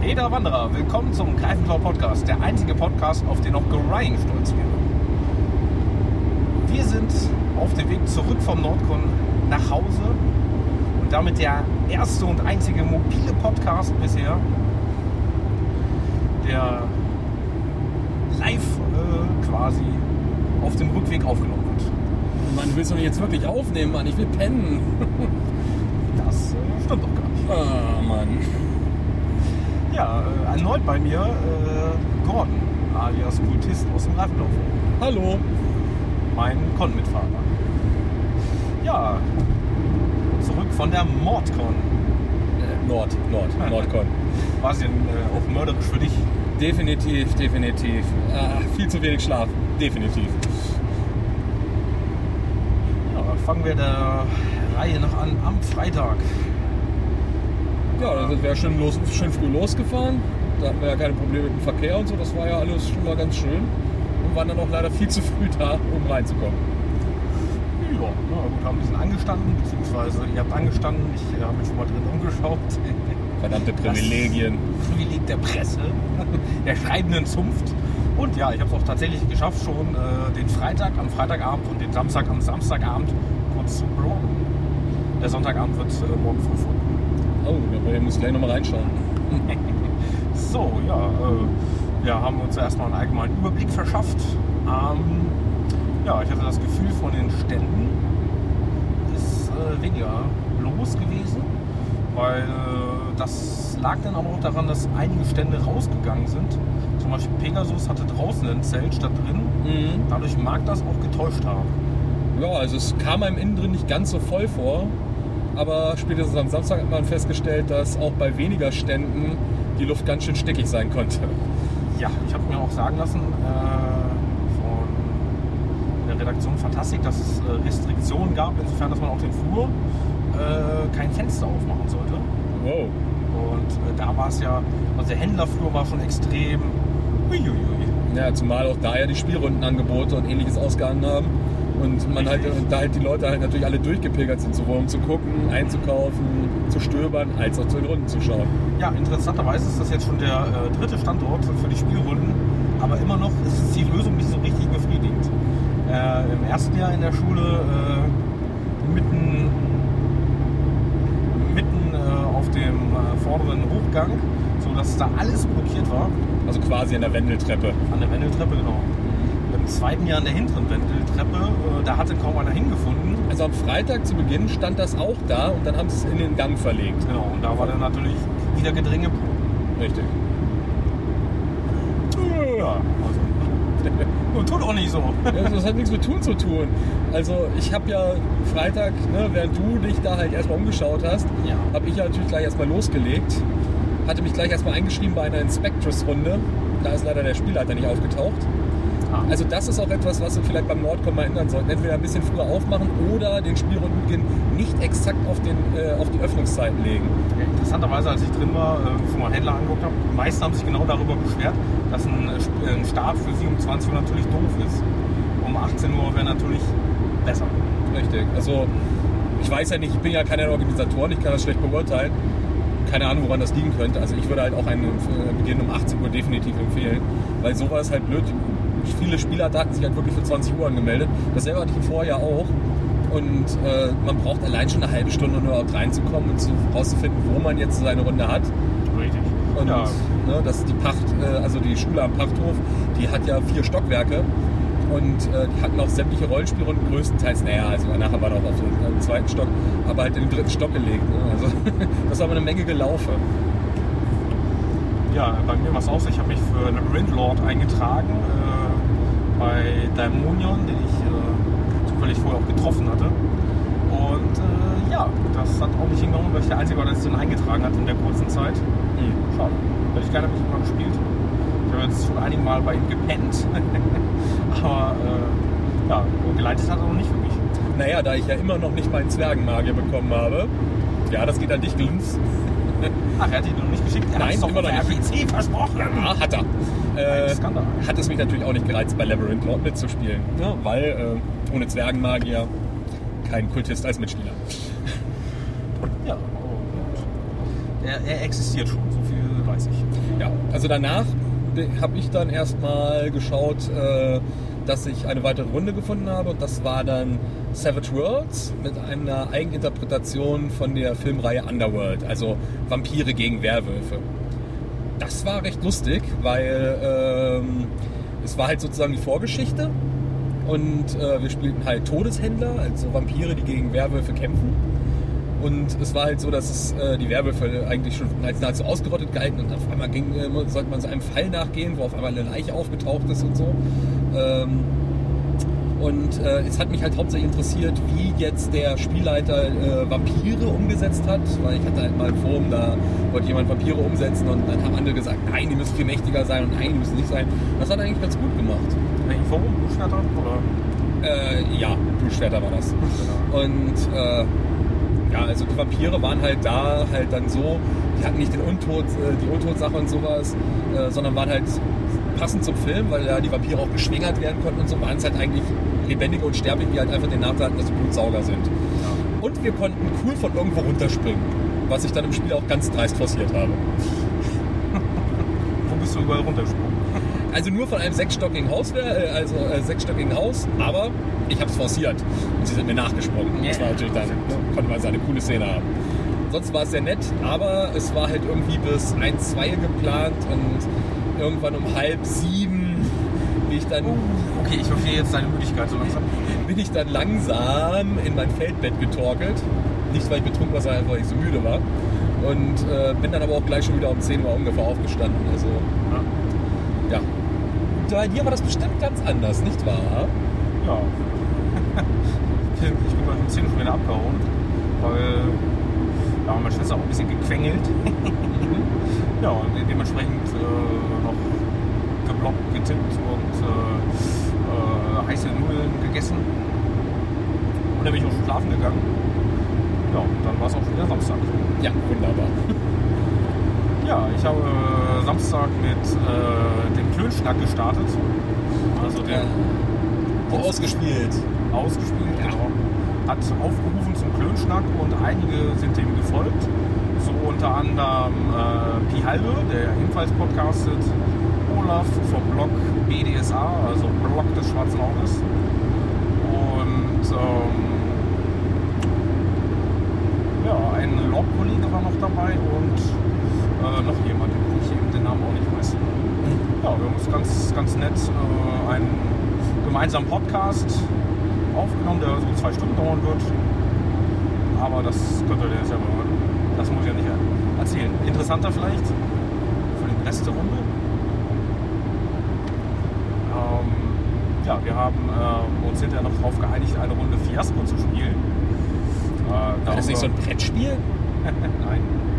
Hey da Wanderer, willkommen zum Greifenflau Podcast, der einzige Podcast, auf den auch Ryan stolz wäre. Wir sind auf dem Weg zurück vom Nordcon nach Hause und damit der erste und einzige mobile Podcast bisher, der live quasi auf dem Rückweg aufgenommen wird. Mann, du willst doch nicht jetzt wirklich aufnehmen, Mann, ich will pennen. Das stimmt doch gar nicht. Ah, Mann. Ja, erneut bei mir Gordon, alias Kultist aus dem Greifenflau. Hallo. Mein Con-Mitfahrer. Ja, zurück von der Mordcon. Nordcon. War es denn auch mörderisch für dich? Definitiv. Viel zu wenig Schlaf, definitiv. Ja, fangen wir der Reihe nach an am Freitag. Ja, dann sind wir schön früh losgefahren. Da hatten wir ja keine Probleme mit dem Verkehr und so. Das war ja alles schon mal ganz schön. Und waren dann auch leider viel zu früh da, um reinzukommen. Ja, na gut, haben ein bisschen angestanden, beziehungsweise ihr habt angestanden. Ich habe mich schon mal drin umgeschaut. Verdammte Privilegien. Das Privileg der Presse, der schreibenden Zunft. Und ja, ich habe es auch tatsächlich geschafft, schon den Freitag am Freitagabend und den Samstag am Samstagabend kurz zu bloggen. Der Sonntagabend wird morgen früh folgen. Oh, da muss ich gleich nochmal reinschauen. So, ja, wir haben uns erstmal einen allgemeinen Überblick verschafft. Ja, ich hatte das Gefühl, von den Ständen ist weniger los gewesen, weil das lag dann aber auch daran, dass einige Stände rausgegangen sind. Zum Beispiel Pegasus hatte draußen ein Zelt statt drin. Mhm. Dadurch mag das auch getäuscht haben. Ja, also es kam einem innen drin nicht ganz so voll vor. Aber spätestens am Samstag hat man festgestellt, dass auch bei weniger Ständen die Luft ganz schön stickig sein konnte. Ja, ich habe mir auch sagen lassen von der Redaktion Fantastik, dass es Restriktionen gab, insofern, dass man auf dem Flur kein Fenster aufmachen sollte. Wow. Und da war es ja, also der Händlerflur war schon extrem. Uiuiui. Ja, zumal auch da ja die Spielrundenangebote und ähnliches ausgehangen haben. Und man halt, da halt die Leute halt natürlich alle durchgepilgert sind, sowohl um zu gucken, einzukaufen, zu stöbern, als auch zu den Runden zu schauen. Ja, interessanterweise ist das jetzt schon der dritte Standort für die Spielrunden, aber immer noch ist die Lösung nicht so richtig befriedigend. Im ersten Jahr in der Schule mitten auf dem vorderen Hochgang, sodass da alles blockiert war. Also quasi an der Wendeltreppe. An der Wendeltreppe, genau. Im zweiten Jahr an der hinteren Wendeltreppe, da hatte kaum einer hingefunden. Also am Freitag zu Beginn stand das auch da und dann haben sie es in den Gang verlegt. Genau, und da war dann natürlich wieder Gedränge. Richtig. Ja, also. Tut auch nicht so. Das hat nichts mit Tun zu tun. Also ich habe ja Freitag, ne, während du dich da halt erstmal umgeschaut hast, Ja. habe ich ja natürlich gleich erstmal losgelegt. Hatte mich gleich erstmal eingeschrieben bei einer Inspectress-Runde. Da ist leider der Spielleiter nicht aufgetaucht. Also das ist auch etwas, was wir vielleicht beim Nordcon mal ändern sollten. Entweder ein bisschen früher aufmachen oder den Spielrundenbeginn nicht exakt auf die Öffnungszeiten legen. Interessanterweise, als ich drin war, schon mal Händler angeguckt habe, die meisten haben sich genau darüber beschwert, dass ein Start für 27 Uhr natürlich doof ist. Um 18 Uhr wäre natürlich besser. Richtig. Also ich weiß ja nicht, ich bin ja keiner der Organisatoren, ich kann das schlecht beurteilen. Keine Ahnung, woran das liegen könnte. Also ich würde halt auch einen Beginn um 18 Uhr definitiv empfehlen, weil so war es halt blöd. Viele Spieler hatten sich halt wirklich für 20 Uhr angemeldet. Dasselbe hatte ich im Vorjahr auch. Und man braucht allein schon eine halbe Stunde, um überhaupt reinzukommen und rauszufinden, wo man jetzt seine Runde hat. Richtig. Und Ja. Das ist die Pacht, also die Schule am Pachthof, die hat ja 4 Stockwerke. Und die hatten auch sämtliche Rollenspielrunden größtenteils, also nachher war noch auf dem zweiten Stock, aber halt in den dritten Stock gelegt. Ne? Also das war aber eine Menge Gelaufe. Ja, bei mir war es auch so. Ich habe mich für Labyrinth Lord eingetragen bei Daimonion, den ich zufällig vorher auch getroffen hatte. Und ja, das hat auch nicht hingehauen, weil ich der Einzige war, der sich dann eingetragen hat in der kurzen Zeit. Schade. Hätte ich gerne mit ihm mal gespielt. Ich habe jetzt schon einige Mal bei ihm gepennt. Aber ja, geleitet hat er noch nicht für mich. Naja, da ich ja immer noch nicht meinen Zwergenmagier bekommen habe, ja, das geht an dich, Glünz. Ach, er hat ihn noch nicht geschickt? Er Nein, hat's doch immer noch per nicht. RPC versprochen. Ja, hat er. Skandal. Hat es mich natürlich auch nicht gereizt, bei Labyrinth Lord mitzuspielen. Ja, weil ohne Zwergenmagier kein Kultist als Mitspieler. Ja, er existiert schon, so viel weiß ich. Also danach habe ich dann erstmal geschaut, dass ich eine weitere Runde gefunden habe. Und das war dann Savage Worlds mit einer Eigeninterpretation von der Filmreihe Underworld, also Vampire gegen Werwölfe. Das war recht lustig, weil es war halt sozusagen die Vorgeschichte und wir spielten halt Todeshändler, also Vampire, die gegen Werwölfe kämpfen. Und es war halt so, dass es die Werwölfe eigentlich schon als nahezu ausgerottet galten und auf einmal sollte man so einem Fall nachgehen, wo auf einmal eine Leiche aufgetaucht ist und so. Es hat mich halt hauptsächlich interessiert, wie jetzt der Spielleiter Vampire umgesetzt hat, weil ich hatte halt mal ein Forum, da wollte jemand Vampire umsetzen und dann haben andere gesagt, nein, die müssen viel mächtiger sein und nein, die müssen nicht sein. Das hat er eigentlich ganz gut gemacht. Welchen Forum? Blutschwerter? Oder? Ja, Blutschwerter war das. Genau. Und ja, also die Vampire waren halt da halt dann so, die hatten nicht die Untodsache und sowas, sondern waren halt passend zum Film, weil ja die Vampire auch geschwängert werden konnten und so, waren es halt eigentlich Lebendige und Sterbliche, die halt einfach den Nachteil hatten, dass sie Blutsauger sind. Ja. Und wir konnten cool von irgendwo runterspringen, was ich dann im Spiel auch ganz dreist forciert habe. Wo bist du überall runtergesprungen? Also nur von einem sechsstöckigen Haus, aber ich habe es forciert und sie sind mir nachgesprungen. Das war natürlich dann, konnte man so eine coole Szene haben. Sonst war es sehr nett, aber es war halt irgendwie bis 1, 2 geplant und irgendwann um 6:30 bin ich dann... Okay, ich verstehe jetzt deine Müdigkeit so langsam. Bin ich dann langsam in mein Feldbett getorkelt. Nicht, weil ich betrunken war, sondern einfach, weil ich so müde war. Und bin dann aber auch gleich schon wieder um 10 Uhr ungefähr aufgestanden. Also, ja. Bei dir war das bestimmt ganz anders, nicht wahr? Ja. Ich bin mal um 10 Uhr schon wieder abgehauen, weil ja, meine Schwester auch ein bisschen gequengelt. Ja, und dementsprechend noch geblockt, getippt und heiße Nudeln gegessen. Und dann bin ich auch schon schlafen gegangen. Ja, und dann war es auch schon wieder Samstag. Ja, wunderbar. Ja, ich habe Samstag mit dem Klönschnack gestartet. Also der ausgespielt, genau. Hat aufgerufen zum Klönschnack und einige sind dem gefolgt. So unter anderem Pi Halbe, der ebenfalls podcastet, Olaf vom Blog BDSA, also Blog des Schwarzen Auges. Und ein Log-Kollege war noch dabei und noch jemand, ich eben den Namen auch nicht weiß. Ja, wir haben uns ganz nett einen gemeinsamen Podcast aufgenommen, der so 2 Stunden dauern wird. Aber das könnt ihr ja selber hören. Das muss ich ja nicht erzählen. Interessanter vielleicht für den Rest der Runde. Ja, wir haben uns hinterher noch darauf geeinigt, eine Runde Fiasko zu spielen. War das nicht so ein Brettspiel? Nein.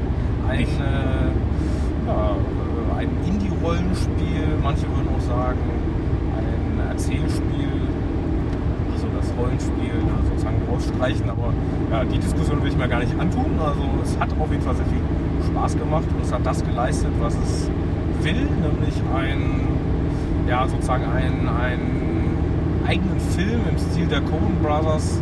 Ein Indie-Rollenspiel, manche würden auch sagen, ein Erzählspiel, also das Rollenspiel sozusagen rausstreichen, aber ja, die Diskussion will ich mir gar nicht antun. Also es hat auf jeden Fall sehr viel Spaß gemacht und es hat das geleistet, was es will, nämlich einen eigenen Film im Stil der Coen Brothers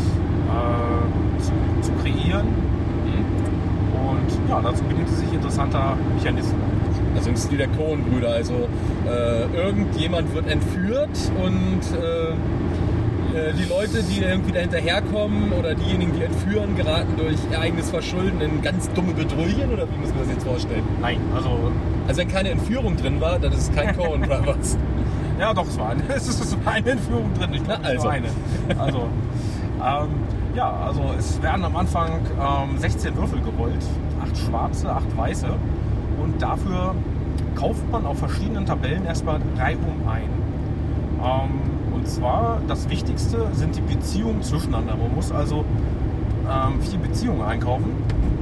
zu kreieren. Und ja, dazu bediente sich interessanter Mechanismen. Also im Stil der Coen-Brüder. Also irgendjemand wird entführt und die Leute, die irgendwie da hinterherkommen oder diejenigen, die entführen, geraten durch ihr eigenes Verschulden in ganz dumme Bedrohungen, oder wie muss man das jetzt vorstellen? Nein, also wenn keine Entführung drin war, dann ist es kein Coen Brothers. Ja, doch, es war eine Entführung drin. Ich glaube, also. eine. Also es werden am Anfang 16 Würfel gerollt, 8 schwarze, 8 weiße, und dafür kauft man auf verschiedenen Tabellen erstmal reihum ein. Und zwar das Wichtigste sind die Beziehungen zwischeneinander. Man muss also 4 Beziehungen einkaufen.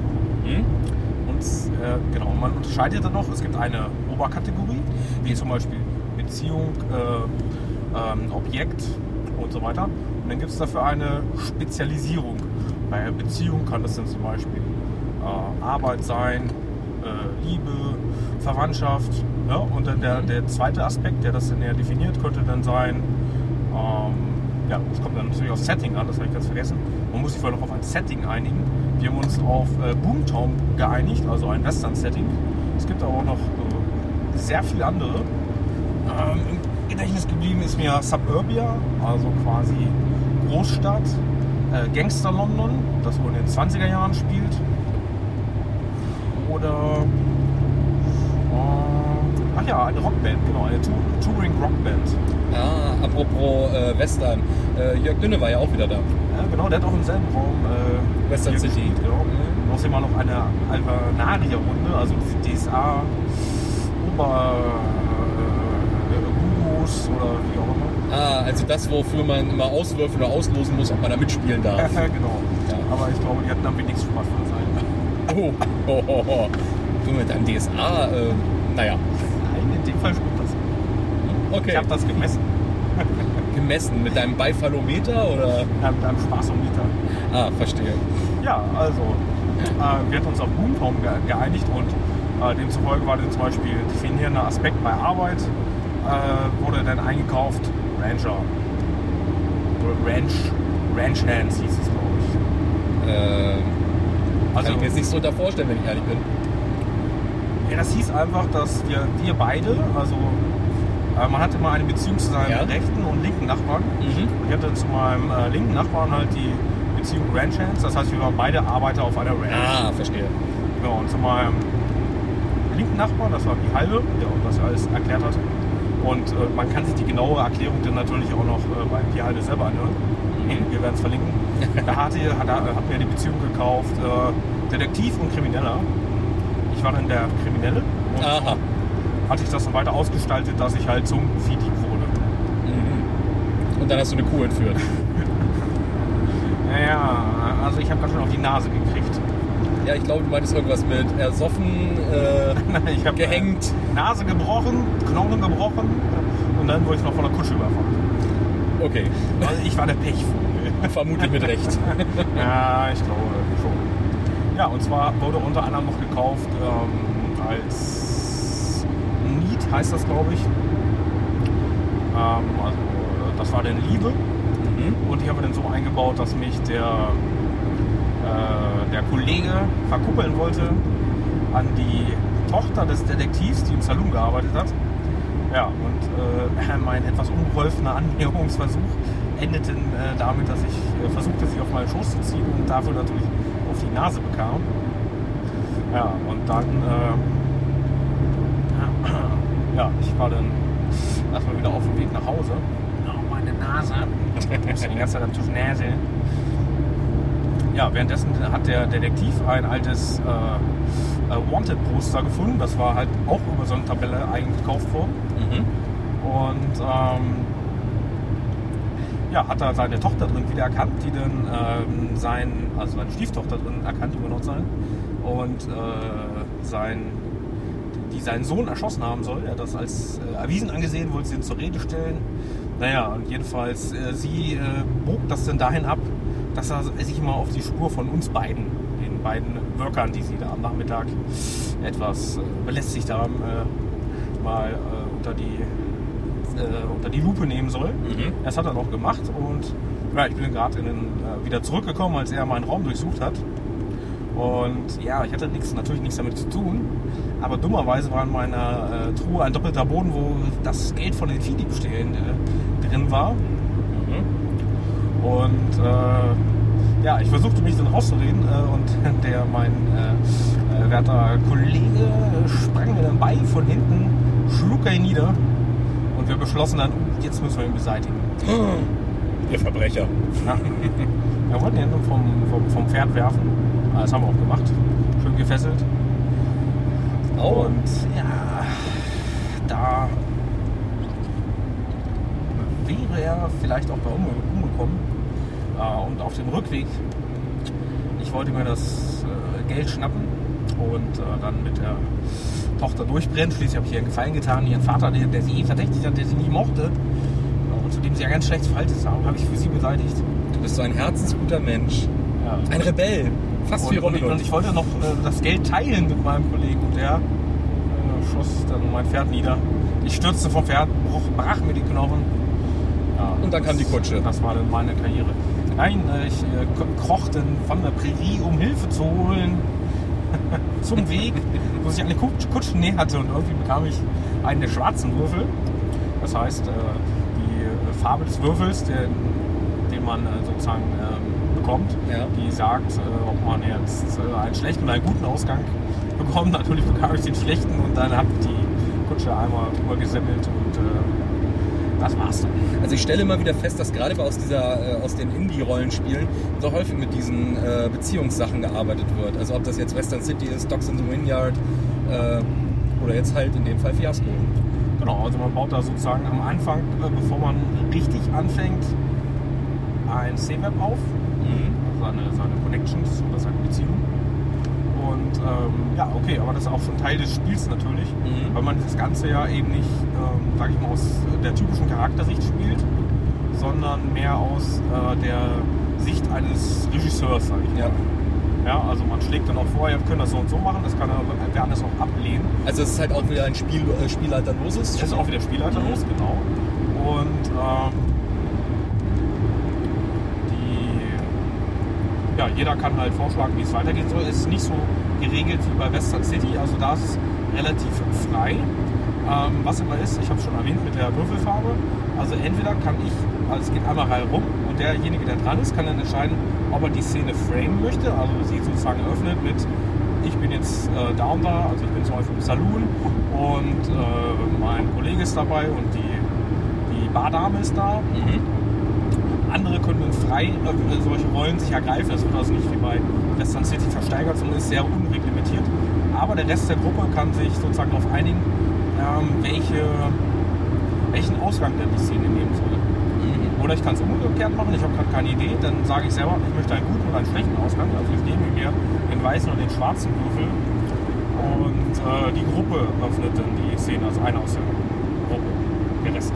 Und genau, man unterscheidet dann noch, es gibt eine Oberkategorie, wie zum Beispiel Beziehung, Objekt und so weiter. Und dann gibt es dafür eine Spezialisierung. Bei einer Beziehung kann das dann zum Beispiel Arbeit sein, Liebe, Verwandtschaft. Ja? Und dann der zweite Aspekt, der das dann näher definiert, könnte dann sein, es kommt dann natürlich aufs Setting an, das habe ich ganz vergessen. Man muss sich vorher noch auf ein Setting einigen. Wir haben uns auf Boomtown geeinigt, also ein Western-Setting. Es gibt aber auch noch sehr viele andere. Im Gedächtnis geblieben ist mir Suburbia, also quasi Großstadt, Gangster London, das wohl in den 20er Jahren spielt. Oder eine Rockband, genau, eine Touring Rockband. Ah, apropos Western. Jörg Dünne war ja auch wieder da. Ja, genau, der hat auch im selben Raum Western hier City. gespielt, genau. Außerdem war noch eine Alvanaria-Runde, also die DSA Gurus oder wie auch immer. Ah, also das, wofür man immer auswürfeln oder auslosen muss, ob man da mitspielen darf. Genau. Ja. Aber ich glaube, die hatten am wenigsten Spaß von der Seite. Oh. Du mit deinem DSA, naja. Nein, in dem Fall stimmt das. Okay. Ich habe das gemessen. Gemessen mit deinem Beifallometer oder? Ja, mit einem Spaßometer. Ah, verstehe. Ja, also, wir hatten uns auf Boomtown geeinigt und demzufolge war dann zum Beispiel definierender Aspekt bei Arbeit, wurde dann eingekauft Ranger. Ranch Hands hieß es, glaube ich. Kann ich mir jetzt nicht so unter vorstellen, wenn ich ehrlich bin. Ja, das hieß einfach, dass wir beide, also man hatte immer eine Beziehung zu seinem rechten und linken Nachbarn. Mhm. Ich hatte zu meinem linken Nachbarn halt die Beziehung Ranch Hands, das heißt, wir waren beide Arbeiter auf einer Ranch. Ah, verstehe. Genau, und zu meinem linken Nachbarn, das war die Halbe, der uns das alles erklärt hat. Und man kann sich die genaue Erklärung dann natürlich auch noch bei die Halbe selber anhören. Wir werden es verlinken. Da hat mir die Beziehung gekauft, Detektiv und Krimineller. Ich war dann der Kriminelle. Und Aha. hatte ich das dann weiter ausgestaltet, dass ich halt zum Viehdieb wurde. Mhm. Und dann hast du eine Kuh entführt. Naja, also ich habe ganz schön auf die Nase gekriegt. Ja, ich glaube, du meintest irgendwas mit ersoffen, Ich habe gehängt. Nase gebrochen, Knochen gebrochen und dann wurde ich noch von der Kutsche überfahren. Okay, Also ich war der Pechvogel. vermutlich mit Recht. Ja, ich glaube schon. Ja, und zwar wurde unter anderem noch gekauft als Need, heißt das, glaube ich. Also das war dann Liebe. Mhm. Und ich habe dann so eingebaut, dass mich der Kollege verkuppeln wollte an die Tochter des Detektivs, die im Saloon gearbeitet hat. Ja, und mein etwas unbeholfener Annäherungsversuch endete damit, dass ich versuchte, sie auf meinen Schoß zu ziehen und dafür natürlich auf die Nase bekam. Ja, und dann ich war dann erstmal wieder auf dem Weg nach Hause. Oh, meine Nase. Ich musste die ganze Zeit am Tisch näseln. Ja, währenddessen hat der Detektiv ein altes Wanted-Poster gefunden. Das war halt auch über so eine Tabelle eingekauft worden. Mhm. Und hat da seine Tochter drin wieder erkannt, die dann seine Stieftochter drin erkannt, über noch sein. Und die seinen Sohn erschossen haben soll. Er hat das als erwiesen angesehen, wollte sie ihn zur Rede stellen. Naja, und jedenfalls, sie bog das dann dahin ab, dass er sich mal auf die Spur von uns beiden, den beiden Workern, die sie da am Nachmittag etwas belästigt haben, mal unter die Lupe nehmen soll. Mhm. Das hat er noch gemacht und ja, ich bin dann gerade wieder zurückgekommen, als er meinen Raum durchsucht hat. Und ja, ich hatte natürlich nichts damit zu tun, aber dummerweise war in meiner Truhe ein doppelter Boden, wo das Geld von den Viehdiebstählen drin war. Mhm. Und ich versuchte mich dann rauszureden und mein werter Kollege sprang mir dann bei von hinten, schlug er ihn nieder und wir beschlossen dann, jetzt müssen wir ihn beseitigen. Ihr Verbrecher. Ja. Wir wollten ihn vom Pferd werfen. Das haben wir auch gemacht. Schön gefesselt. Oh. Und ja, da wäre er vielleicht auch bei umgekommen. Und auf dem Rückweg, ich wollte mir das Geld schnappen und dann mit der Tochter durchbrennen. Schließlich habe ich ihr einen Gefallen getan. Ihren Vater, der sie verdächtigt hat, der sie nie mochte und zu dem sie ja ganz schlechtes Verhalten haben, habe ich für sie beseitigt. Du bist so ein herzensguter Mensch. Ja. Ein Rebell. Fast wie Robin Hood. Und ich wollte noch das Geld teilen mit meinem Kollegen und der schoss dann mein Pferd nieder. Ich stürzte vom Pferd, brach mir die Knochen. Ja, und dann kam die Kutsche. Das war dann meine Karriere. Nein, ich kroch dann von der Prärie, um Hilfe zu holen, zum Weg, wo sich eine Kutsche näherte und irgendwie bekam ich einen der schwarzen Würfel. Das heißt, die Farbe des Würfels, den man sozusagen bekommt, die sagt, ob man jetzt einen schlechten oder einen guten Ausgang bekommt. Natürlich bekam ich den schlechten und dann hat die Kutsche einmal rübergesemmelt und das war's dann. Also ich stelle immer wieder fest, dass gerade aus den Indie-Rollenspielen so häufig mit diesen Beziehungssachen gearbeitet wird. Also ob das jetzt Western City ist, Dogs in the Vineyard oder jetzt halt in dem Fall Fiasco. Genau, also man baut da sozusagen am Anfang, bevor man richtig anfängt, ein C-Web auf, seine Connections oder seine Beziehungen. Und okay, aber das ist auch schon Teil des Spiels natürlich, weil man das Ganze ja eben nicht, sag ich mal, aus der typischen Charaktersicht spielt, sondern mehr aus der Sicht eines Regisseurs, sag ich mal. Ja, also man schlägt dann auch vor, wir können das so und so machen, das kann wer anders auch ablehnen. Also es ist halt auch wieder ein Spielleiterloses? Es ist auch wieder Spielleiterlos, genau. Und jeder kann halt vorschlagen, wie es weitergehen soll. Es ist nicht so geregelt wie bei Western City, also da ist es relativ frei. Was immer ist, ich habe es schon erwähnt mit der Würfelfarbe, also entweder kann ich, also es geht einmal Reihe rum und derjenige, der dran ist, kann dann entscheiden, ob er die Szene framen möchte, also sie sozusagen eröffnet mit, ich bin jetzt da und da, also ich bin zum Beispiel im Saloon und mein Kollege ist dabei und die Bardame ist da. Andere können dann frei solche Rollen sich ergreifen. Das wird also nicht wie bei Western City versteigert, sondern ist sehr unreglementiert. Aber der Rest der Gruppe kann sich sozusagen darauf einigen, welchen Ausgang denn die Szene nehmen soll. Oder ich kann es umgekehrt machen, ich habe gerade keine Idee, dann sage ich selber, ich möchte einen guten oder einen schlechten Ausgang. Also ich nehme mir den weißen oder den schwarzen Würfel und die Gruppe öffnet dann die Szene, also einer aus der Gruppe, der Rest.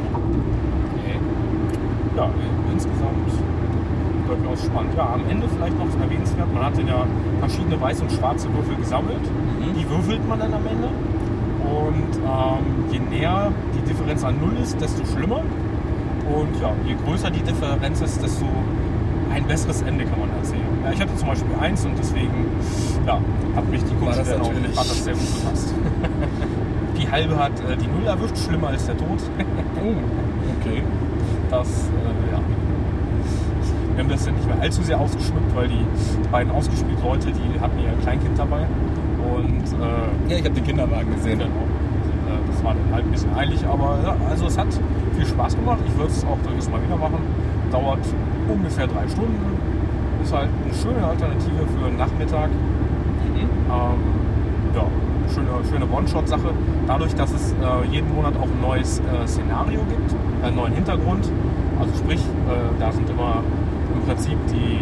Ja, insgesamt durchaus spannend. Ja, am Ende vielleicht noch erwähnenswert, man hat ja verschiedene weiße und schwarze Würfel gesammelt. Die würfelt man dann am Ende. Und je näher die Differenz an 0 ist, desto schlimmer. Und ja, je größer die Differenz ist, desto ein besseres Ende kann man erzählen. Ja, ich hatte zum Beispiel 1 und deswegen hat mich die Kunst sehr gut gepasst. Die halbe hat die 0 erwischt, schlimmer als der Tod. Okay. Das, wir haben das ja nicht mehr allzu sehr ausgeschmückt, weil die beiden ausgespielt Leute, die hatten ihr Kleinkind dabei. Und ich habe den Kinderwagen gesehen. Genau. Das war dann halt ein bisschen eilig, aber also es hat viel Spaß gemacht. Ich würde es auch durchaus mal wieder machen. Dauert ungefähr 3 Stunden. Ist halt eine schöne Alternative für einen Nachmittag. Schöne One-Shot-Sache. Dadurch, dass es jeden Monat auch ein neues Szenario gibt, einen neuen Hintergrund. Also sprich, da sind immer im Prinzip die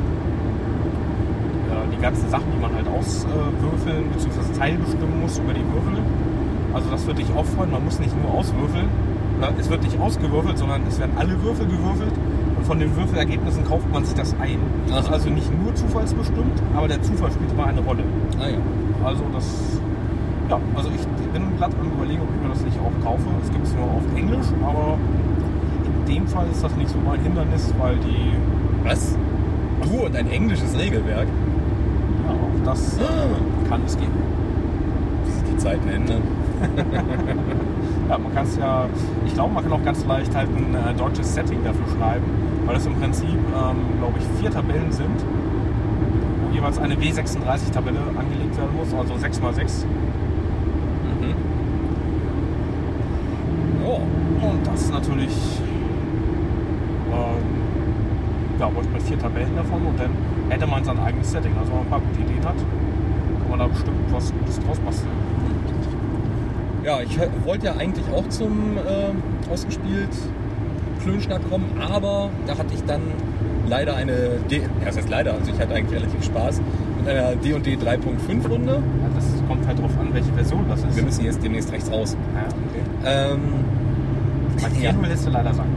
ganzen Sachen, die man halt auswürfeln bzw. teilbestimmen muss über die Würfel. Also das wird dich auch freuen. Man muss nicht nur auswürfeln. Es wird nicht ausgewürfelt, sondern es werden alle Würfel gewürfelt. Und von den Würfelergebnissen kauft man sich das ein. Das ist also nicht nur zufallsbestimmt, aber der Zufall spielt immer eine Rolle. Also also ich bin glatt am Überlegen, ob ich mir das nicht auch kaufe. Es gibt es nur auf Englisch, aber in dem Fall ist das nicht so mein Hindernis, weil die... Was? Du und ein englisches Regelwerk? Ja, auch das kann es geben. Wie sich die Zeiten ändern. Ja, man kann es ich glaube, man kann auch ganz leicht halt ein deutsches Setting dafür schreiben, weil es im Prinzip, glaube ich, 4 Tabellen sind, wo jeweils eine W36-Tabelle angelegt werden muss, also 6x6. Und das ist natürlich, bräuchte man 4 Tabellen davon und dann hätte man sein eigenes Setting. Also wenn man ein paar gute Ideen hat, kann man da bestimmt was Gutes draus basteln. Ja, ich wollte ja eigentlich auch zum ausgespielt Klönschnack kommen, aber da hatte ich dann leider das heißt leider, also ich hatte eigentlich relativ Spaß mit einer D&D 3.5 Runde. Ja, das kommt halt drauf an, welche Version das ist. Wir müssen jetzt demnächst rechts raus. Ja, okay. Bei 4.0 lässt du leider sagen.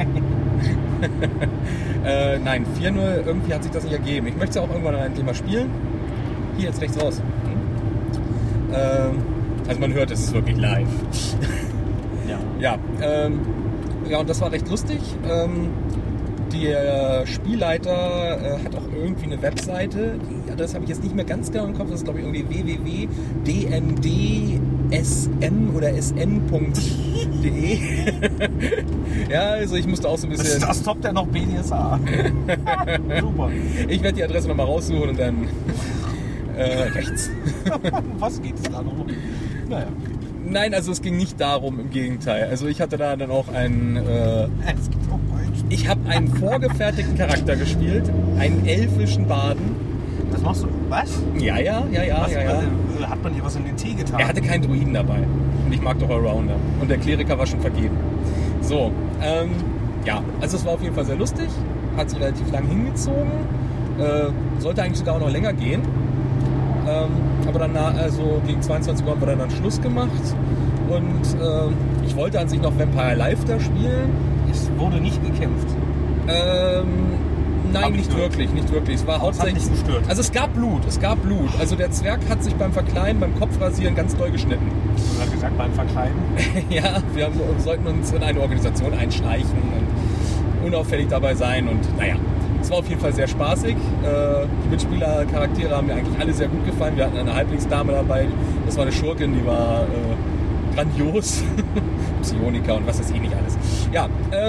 Nein, 4.0, irgendwie hat sich das nicht ergeben. Ich möchte es ja auch irgendwann endlich mal spielen. Hier, jetzt rechts raus. Also man hört, es ist wirklich live. Ja. Ja, und das war recht lustig. der Spielleiter hat auch irgendwie eine Webseite, das habe ich jetzt nicht mehr ganz genau im Kopf, das ist glaube ich irgendwie www.dndsn oder sn.de. Ja, also ich musste auch so ein bisschen... Das toppt ja noch BDSA. Super. Ich werde die Adresse nochmal raussuchen und dann rechts. Was geht es da noch? Naja. Nein, also es ging nicht darum, im Gegenteil. Also ich hatte da dann auch ich habe einen vorgefertigten Charakter gespielt, einen elfischen Baden. Das machst du? Was? Ja. Hat man dir was in den Tee getan? Er hatte keinen Druiden dabei. Und ich mag doch Allrounder. Und der Kleriker war schon vergeben. So, ja, also es war auf jeden Fall sehr lustig. Hat sich relativ lang hingezogen. Sollte eigentlich sogar auch noch länger gehen. Aber dann, also gegen 22 Uhr haben wir dann Schluss gemacht. Und ich wollte an sich noch Vampire Live da spielen. Es wurde nicht gekämpft. Nein, nicht wirklich. Es war hauptsächlich. Hat nicht gestört. Also es gab Blut. Also der Zwerg hat sich beim Verkleiden, beim Kopfrasieren ganz doll geschnitten. Du hast gesagt, beim Verkleiden? Ja, wir sollten uns in eine Organisation einschleichen und unauffällig dabei sein. Und naja, es war auf jeden Fall sehr spaßig. Die Mitspielercharaktere haben mir eigentlich alle sehr gut gefallen. Wir hatten eine Halblingsdame dabei. Das war eine Schurkin, die war grandios. Psioniker und was weiß ich nicht alles. Ja,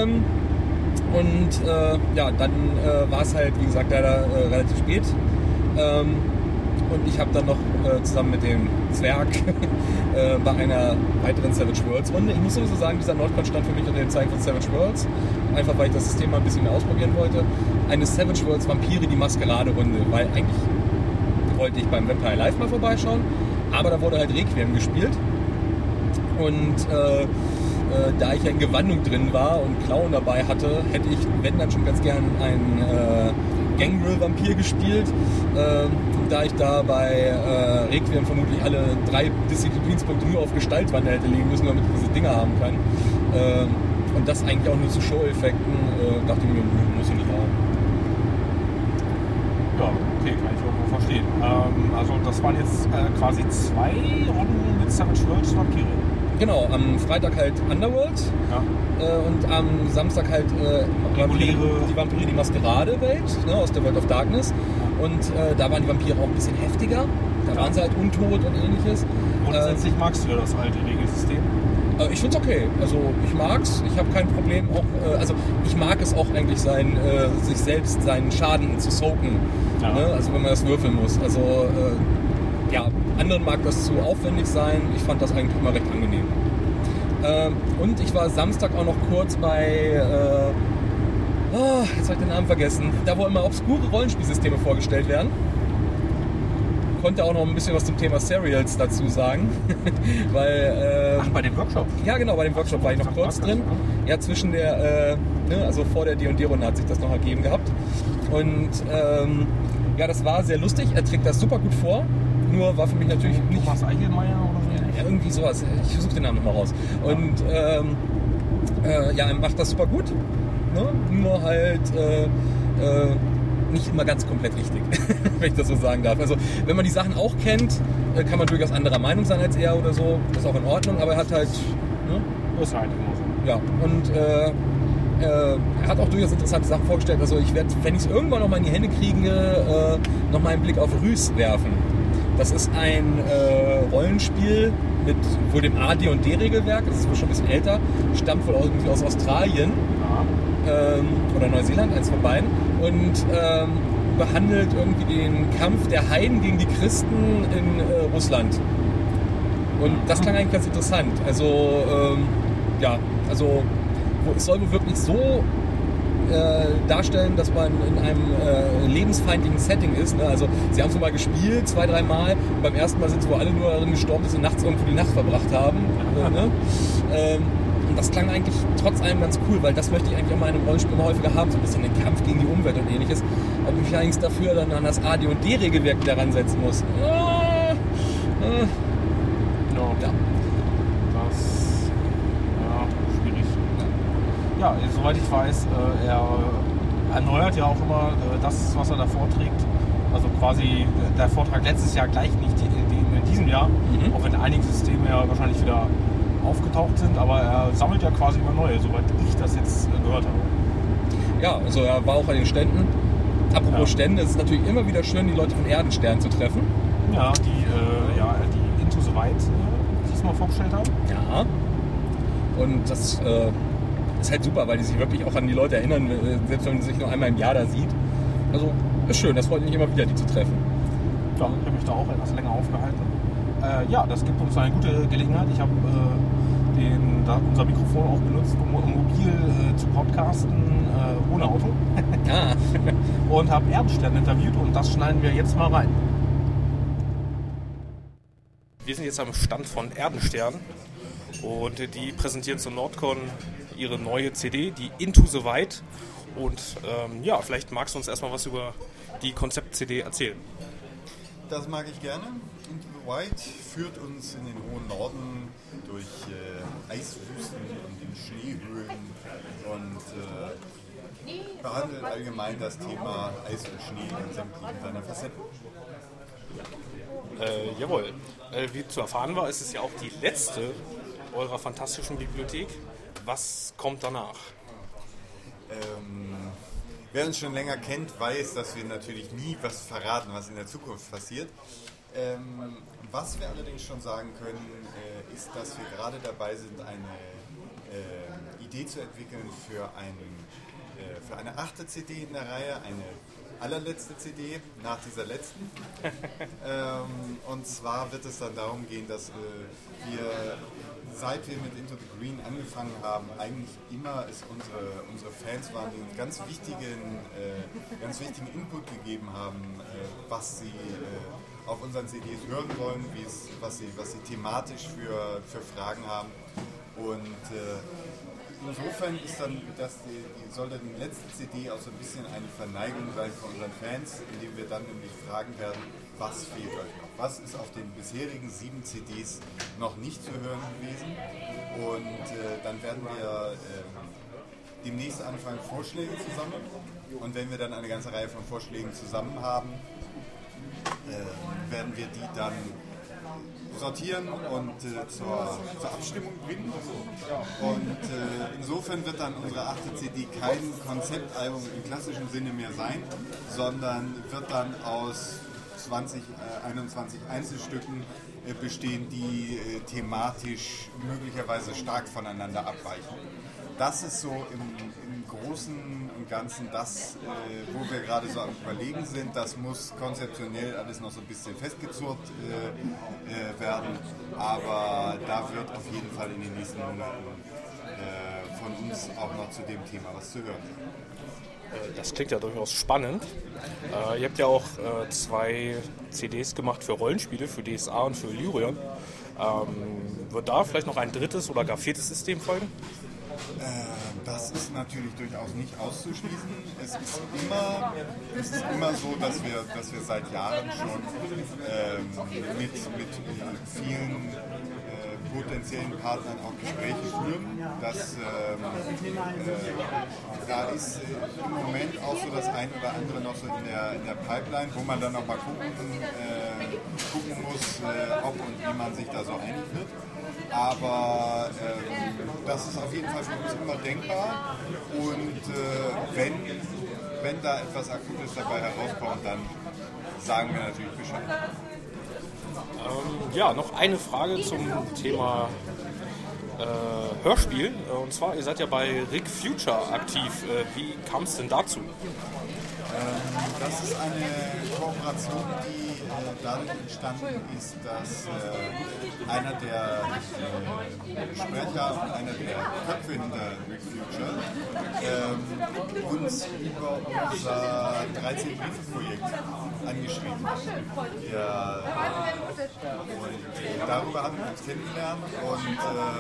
dann war es halt, wie gesagt, leider relativ spät. Und ich habe dann noch zusammen mit dem Zwerg bei einer weiteren Savage Worlds Runde, ich muss sowieso sagen, dieser Nordcon stand für mich unter dem Zeichen von Savage Worlds, einfach weil ich das System mal ein bisschen mehr ausprobieren wollte. Eine Savage Worlds Vampire die Maskerade Runde, weil eigentlich wollte ich beim Vampire Live mal vorbeischauen, aber da wurde halt Requiem gespielt und da ich ja in Gewandung drin war und Klauen dabei hatte, hätte ich, wenn dann schon ganz gern einen Gangrel-Vampir gespielt. Da ich da bei Requiem vermutlich alle 3 Disziplинspunkte nur auf Gestaltwandel hätte legen müssen, damit ich diese Dinger haben kann. Und das eigentlich auch nur zu Show-Effekten, dachte ich mir, muss ich nicht haben. Ja, okay, kann ich irgendwo verstehen. Also das waren jetzt quasi 2 Runden mit Savage Worlds Vampire. Genau, am Freitag halt Underworld und am Samstag halt die Vampire, die Maskerade-Welt, ne, aus der World of Darkness. Und da waren die Vampire auch ein bisschen heftiger. Da waren sie halt untot und ähnliches. Grundsätzlich magst du ja das alte Regelsystem? Ich find's okay. Also ich mag's. Ich habe kein Problem. Also ich mag es auch eigentlich sich selbst seinen Schaden zu soaken. Ja. Ne? Also wenn man das würfeln muss. Also ja, anderen mag das zu aufwendig sein. Ich fand das eigentlich immer recht angenehm. Und ich war Samstag auch noch kurz bei... jetzt habe ich den Namen vergessen. Da, wo immer obskure Rollenspielsysteme vorgestellt werden. Konnte auch noch ein bisschen was zum Thema Serials dazu sagen. Weil, bei dem Workshop? Ja, genau, bei dem Workshop war ich noch kurz drin. Ja, zwischen der... also vor der D&D-Runde hat sich das noch ergeben gehabt. Und ja, das war sehr lustig. Er trägt das super gut vor. Nur war für mich natürlich nicht... Thomas Eichelmeier oder so? Ja, irgendwie sowas. Ich suche den Namen nochmal raus. Und ja, er macht das super gut. Ne? Nur halt nicht immer ganz komplett richtig, wenn ich das so sagen darf. Also wenn man die Sachen auch kennt, kann man durchaus anderer Meinung sein als er oder so. Das ist auch in Ordnung, aber er hat halt... Ne? Das ist halt immer so. Ja, und er hat auch durchaus interessante Sachen vorgestellt. Also ich werde, wenn ich es irgendwann noch mal in die Hände kriege, noch mal einen Blick auf Rüß werfen. Das ist ein Rollenspiel mit wohl dem AD&D-Regelwerk, das ist wohl schon ein bisschen älter, stammt wohl irgendwie aus Australien oder Neuseeland, eins von beiden, und behandelt irgendwie den Kampf der Heiden gegen die Christen in Russland. Und das klang eigentlich ganz interessant. Also, ja, also es soll wohl wirklich so darstellen, dass man in einem lebensfeindlichen Setting ist. Ne? Also sie haben es mal gespielt, 2-3 Mal. Und beim ersten Mal sind sie wohl alle nur darin gestorben, dass sie nachts irgendwo die Nacht verbracht haben. Ne? Und das klang eigentlich trotz allem ganz cool, weil das möchte ich eigentlich auch mal in einem Rollenspiel mal häufiger haben, so ein bisschen den Kampf gegen die Umwelt und ähnliches. Ob ich allerdings dafür dann an das AD&D-Regelwerk wieder ransetzen muss. Ja. Ja, soweit ich weiß, er erneuert ja auch immer das, was er da vorträgt. Also quasi der Vortrag letztes Jahr gleich nicht in diesem Jahr, auch wenn einige Systeme ja wahrscheinlich wieder aufgetaucht sind, aber er sammelt ja quasi immer neue, soweit ich das jetzt gehört habe. ja, also er war auch an den Ständen. Apropos Stände, es ist natürlich immer wieder schön, die Leute von Erdenstern zu treffen. Ja, die Into the Wild diesmal vorgestellt haben. Ja. Und das ist halt super, weil die sich wirklich auch an die Leute erinnern, selbst wenn man sich nur einmal im Jahr da sieht. Also ist schön, das freut mich immer wieder, die zu treffen. Ja, ich habe mich da auch etwas länger aufgehalten. Das gibt uns eine gute Gelegenheit. Ich habe unser Mikrofon auch benutzt, um mobil zu podcasten ohne Auto. Und habe Erdenstern interviewt und das schneiden wir jetzt mal rein. Wir sind jetzt am Stand von Erdenstern und die präsentieren zur Nordcon ihre neue CD, die Into the Wild. Und vielleicht magst du uns erstmal was über die Konzept-CD erzählen. Das mag ich gerne. Into the Wild führt uns in den hohen Norden durch Eiswüsten und Schneehöhlen und behandelt allgemein das Thema Eis und Schnee in sämtlichen seiner Facetten. Jawohl. Wie zu erfahren war, ist es ja auch die letzte eurer fantastischen Bibliothek. Was kommt danach? Wer uns schon länger kennt, weiß, dass wir natürlich nie was verraten, was in der Zukunft passiert. Was wir allerdings schon sagen können, ist, dass wir gerade dabei sind, eine Idee zu entwickeln für eine 8. CD in der Reihe, eine allerletzte CD nach dieser letzten. Und zwar wird es dann darum gehen, dass wir, seit wir mit Into the Green angefangen haben, eigentlich immer es unsere Fans waren, die uns ganz wichtigen Input gegeben haben, was sie auf unseren CDs hören wollen, was sie thematisch für Fragen haben. Und insofern ist dann, soll dann die letzte CD auch so ein bisschen eine Verneigung sein von unseren Fans, indem wir dann nämlich fragen werden, was fehlt euch noch? Was ist auf den bisherigen 7 CDs noch nicht zu hören gewesen? Und dann werden wir demnächst anfangen, Vorschläge zu sammeln. Und wenn wir dann eine ganze Reihe von Vorschlägen zusammen haben, werden wir die dann sortieren und zur Abstimmung bringen. Und insofern wird dann unsere 8. CD kein Konzeptalbum im klassischen Sinne mehr sein, sondern wird dann aus 21 Einzelstücken bestehen, die thematisch möglicherweise stark voneinander abweichen. Das ist so im Großen und Ganzen das, wo wir gerade so am Überlegen sind. Das muss konzeptionell alles noch so ein bisschen festgezurrt werden, aber da wird auf jeden Fall in den nächsten Monaten von uns auch noch zu dem Thema was zu hören. Das klingt ja durchaus spannend. Ihr habt ja auch 2 CDs gemacht für Rollenspiele, für DSA und für Lyrion. Wird da vielleicht noch ein 3. oder gar 4. System folgen? Das ist natürlich durchaus nicht auszuschließen. Es ist immer so, dass wir seit Jahren schon mit vielen potenziellen Partnern auch Gespräche führen. Da ist im Moment auch so das ein oder andere noch so in der Pipeline, wo man dann noch mal gucken muss, ob und wie man sich da so einig wird. Aber das ist auf jeden Fall für uns immer denkbar und wenn da etwas Akutes dabei herauskommt, dann sagen wir natürlich Bescheid. Noch eine Frage zum Thema Hörspiel. Und zwar, ihr seid ja bei Rick Future aktiv. Wie kam es denn dazu? Das ist eine Kooperation, die dadurch entstanden ist, dass einer der Sprecher und einer der Köpfe hinter Rick Future uns über unser 13 Briefe-Projekt angeschrieben hat. Und darüber haben wir uns kennengelernt und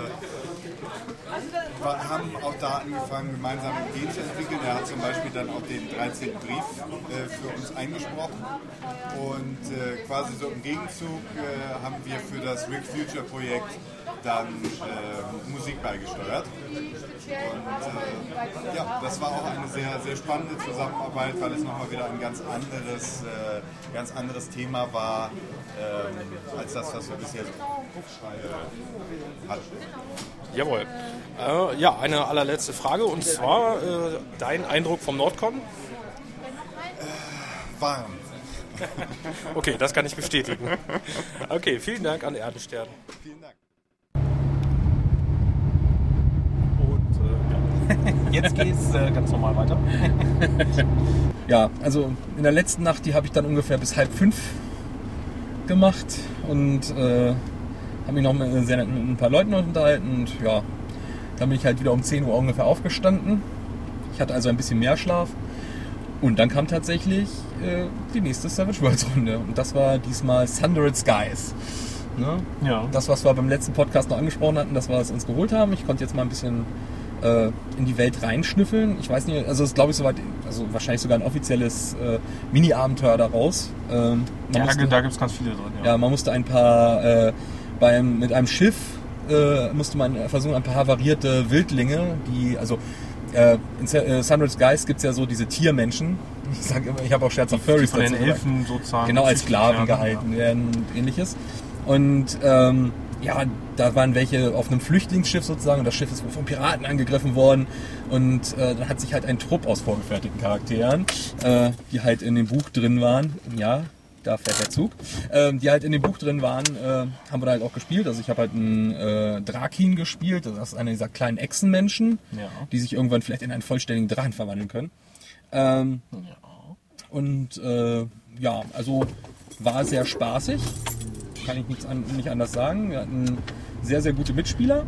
haben auch da angefangen, gemeinsam Ideen zu entwickeln. Er hat zum Beispiel dann auch den 13. Brief für uns eingesprochen und quasi so im Gegenzug haben wir für das Rick Future Projekt dann Musik beigesteuert. Und das war auch eine sehr, sehr spannende Zusammenarbeit, weil es nochmal wieder ein ganz anderes Thema war, als das, was wir bisher hatten. Jawohl. Ja, eine allerletzte Frage und zwar dein Eindruck vom Nordcon? Warm. Okay, das kann ich bestätigen. Okay, vielen Dank an Erdenstern. Vielen Dank. Und jetzt geht's ganz normal weiter. Ja, also in der letzten Nacht, die habe ich dann ungefähr bis 4:30 gemacht und habe mich noch mit ein paar Leuten unterhalten und ja, dann bin ich halt wieder um 10 Uhr ungefähr aufgestanden. Ich hatte also ein bisschen mehr Schlaf und dann kam tatsächlich die nächste Savage Worlds Runde und das war diesmal Sundered Skies. Ne? Ja. Das, was wir beim letzten Podcast noch angesprochen hatten, das war, was wir uns geholt haben. Ich konnte jetzt mal ein bisschen in die Welt reinschnüffeln. Ich weiß nicht, also es ist, glaube ich, soweit, also wahrscheinlich sogar ein offizielles Mini-Abenteuer daraus. Da gibt es ganz viele drin. Ja, man musste ein paar, mit einem Schiff musste man versuchen, ein paar havarierte Wildlinge, die, also in Sundered Skies gibt es ja so diese Tiermenschen. Ich habe auch scherzhaft Furries von dazu den Elfen sozusagen. Genau, als Sklaven gehalten werden und ähnliches. Und ja, da waren welche auf einem Flüchtlingsschiff sozusagen und das Schiff ist von Piraten angegriffen worden und dann hat sich halt ein Trupp aus vorgefertigten Charakteren, die halt in dem Buch drin waren, ja, da fährt der Zug, die halt in dem Buch drin waren, haben wir da halt auch gespielt. Also ich habe halt einen Drakin gespielt, das ist einer dieser kleinen Echsenmenschen, die sich irgendwann vielleicht in einen vollständigen Drachen verwandeln können. Und ja, also war sehr spaßig. Kann ich nicht anders sagen. Wir hatten sehr, sehr gute Mitspieler.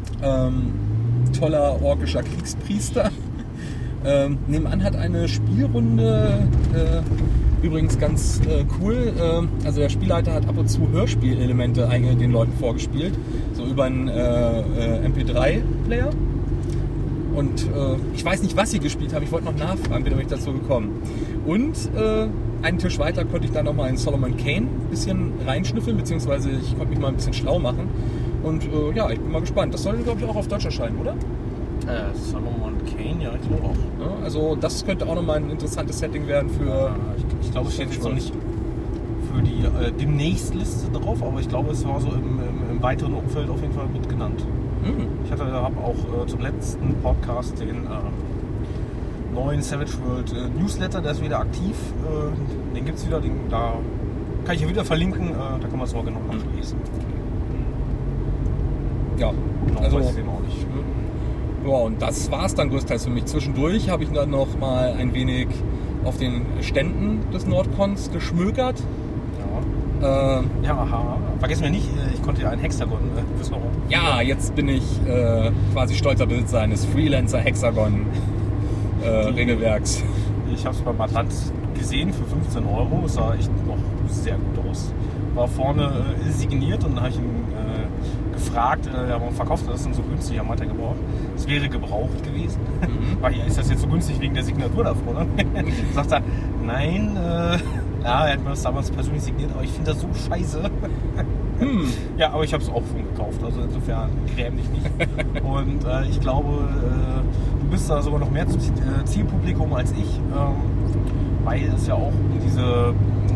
Toller orkischer Kriegspriester. Nebenan hat eine Spielrunde, übrigens ganz cool, also der Spielleiter hat ab und zu Hörspielelemente den Leuten vorgespielt, so über einen MP3-Player. Und ich weiß nicht, was sie gespielt haben, ich wollte noch nachfragen, bin nämlich dazu gekommen. Und einen Tisch weiter konnte ich dann nochmal in Solomon Kane ein bisschen reinschnüffeln, beziehungsweise ich konnte mich mal ein bisschen schlau machen. Und ja, ich bin mal gespannt. Das soll, glaube ich, auch auf Deutsch erscheinen, oder? Solomon Kane, ja, ich glaube auch. Ja, also das könnte auch nochmal ein interessantes Setting werden für... Ich glaube, es steht jetzt noch nicht für die demnächst Liste drauf, aber ich glaube, es war so im weiteren Umfeld auf jeden Fall mit genannt. Ich habe auch zum letzten Podcast den neuen Savage World Newsletter, der ist wieder aktiv. Den gibt es wieder, da kann ich ja wieder verlinken, da kann man es auch genau nachlesen. Ja, genau, also, weiß ich den auch nicht. Ja, und das war es dann größtenteils für mich. Zwischendurch habe ich dann noch mal ein wenig auf den Ständen des Nordcons geschmökert. Ja, vergessen wir nicht, ich konnte ja ein Hexagon besorgen. Ja, jetzt bin ich quasi stolzer Besitzer eines Freelancer-Hexagon-Regelwerks. Ich habe es beim Atlant gesehen für 15 €. Es sah echt noch sehr gut aus. War vorne signiert und dann habe ich ihn gefragt, warum verkauft er das denn so günstig? Er meinte, gebraucht. Es wäre gebraucht gewesen. Weil ist das jetzt so günstig wegen der Signatur davor? Ne? Sagt er, nein, ja, er hat mir das damals persönlich signiert, aber ich finde das so scheiße. Ja, aber ich habe es auch schon gekauft, also insofern gräm dich nicht. Und ich glaube, du bist da sogar noch mehr zum Zielpublikum als ich, weil es ja auch um diese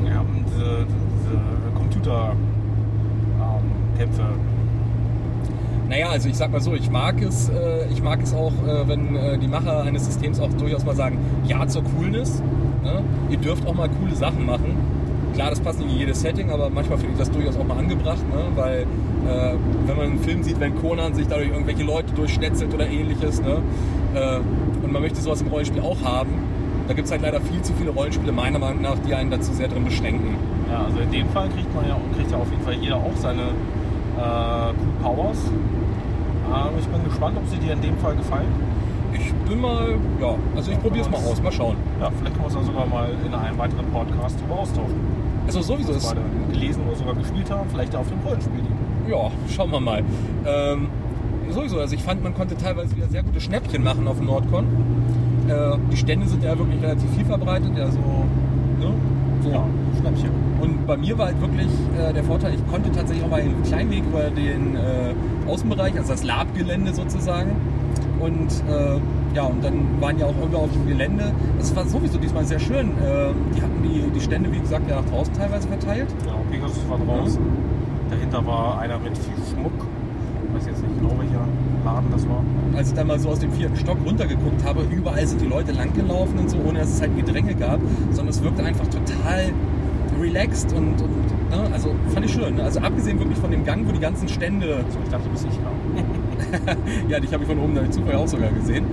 Computerkämpfe. Naja, also ich sag mal so, ich mag es auch, wenn die Macher eines Systems auch durchaus mal sagen, ja zur Coolness. Ne? Ihr dürft auch mal coole Sachen machen. Klar, das passt nicht in jedes Setting, aber manchmal finde ich das durchaus auch mal angebracht, ne? Weil wenn man einen Film sieht, wenn Conan sich dadurch irgendwelche Leute durchschnetzelt oder ähnliches, ne? Und man möchte sowas im Rollenspiel auch haben, da gibt es halt leider viel zu viele Rollenspiele, meiner Meinung nach, die einen dazu sehr drin beschränken. Ja, also in dem Fall kriegt ja auf jeden Fall jeder auch seine Cool Powers. Ich bin gespannt, ob sie dir in dem Fall gefallen. Ich bin mal, ja, also ich probiere es mal aus, mal schauen. Ja, vielleicht können wir uns dann sogar mal in einem weiteren Podcast drüber austauschen. Also sowieso ist beide gelesen oder sogar gespielt haben, vielleicht auf dem Rollenspiel. Ja, schauen wir mal. Sowieso, also ich fand, man konnte teilweise wieder sehr gute Schnäppchen machen auf dem Nordcon. Die Stände sind ja wirklich relativ viel verbreitet, ja so, ne? So. Ja, Schnäppchen. Und bei mir war halt wirklich der Vorteil, ich konnte tatsächlich auch mal einen kleinen Weg über den Außenbereich, also das Labgelände sozusagen. Und ja, und dann waren ja auch irgendwo auf dem Gelände. Das war sowieso diesmal sehr schön. Die hatten die Stände, wie gesagt, ja nach draußen teilweise verteilt. Ja, Pegasus war draußen. Dahinter war einer mit viel Schmuck. weiß jetzt nicht genau, welcher Laden das war. Als ich dann mal so aus dem 4. Stock runtergeguckt habe, überall sind die Leute langgelaufen und so, ohne dass es halt ein Gedränge gab, sondern es wirkte einfach total relaxed und ne? Also fand ich schön. Ne? Also abgesehen wirklich von dem Gang, wo die ganzen Stände... So, ich dachte, bis ich kam. Ja, dich habe ich von oben durch Zufall auch sogar gesehen.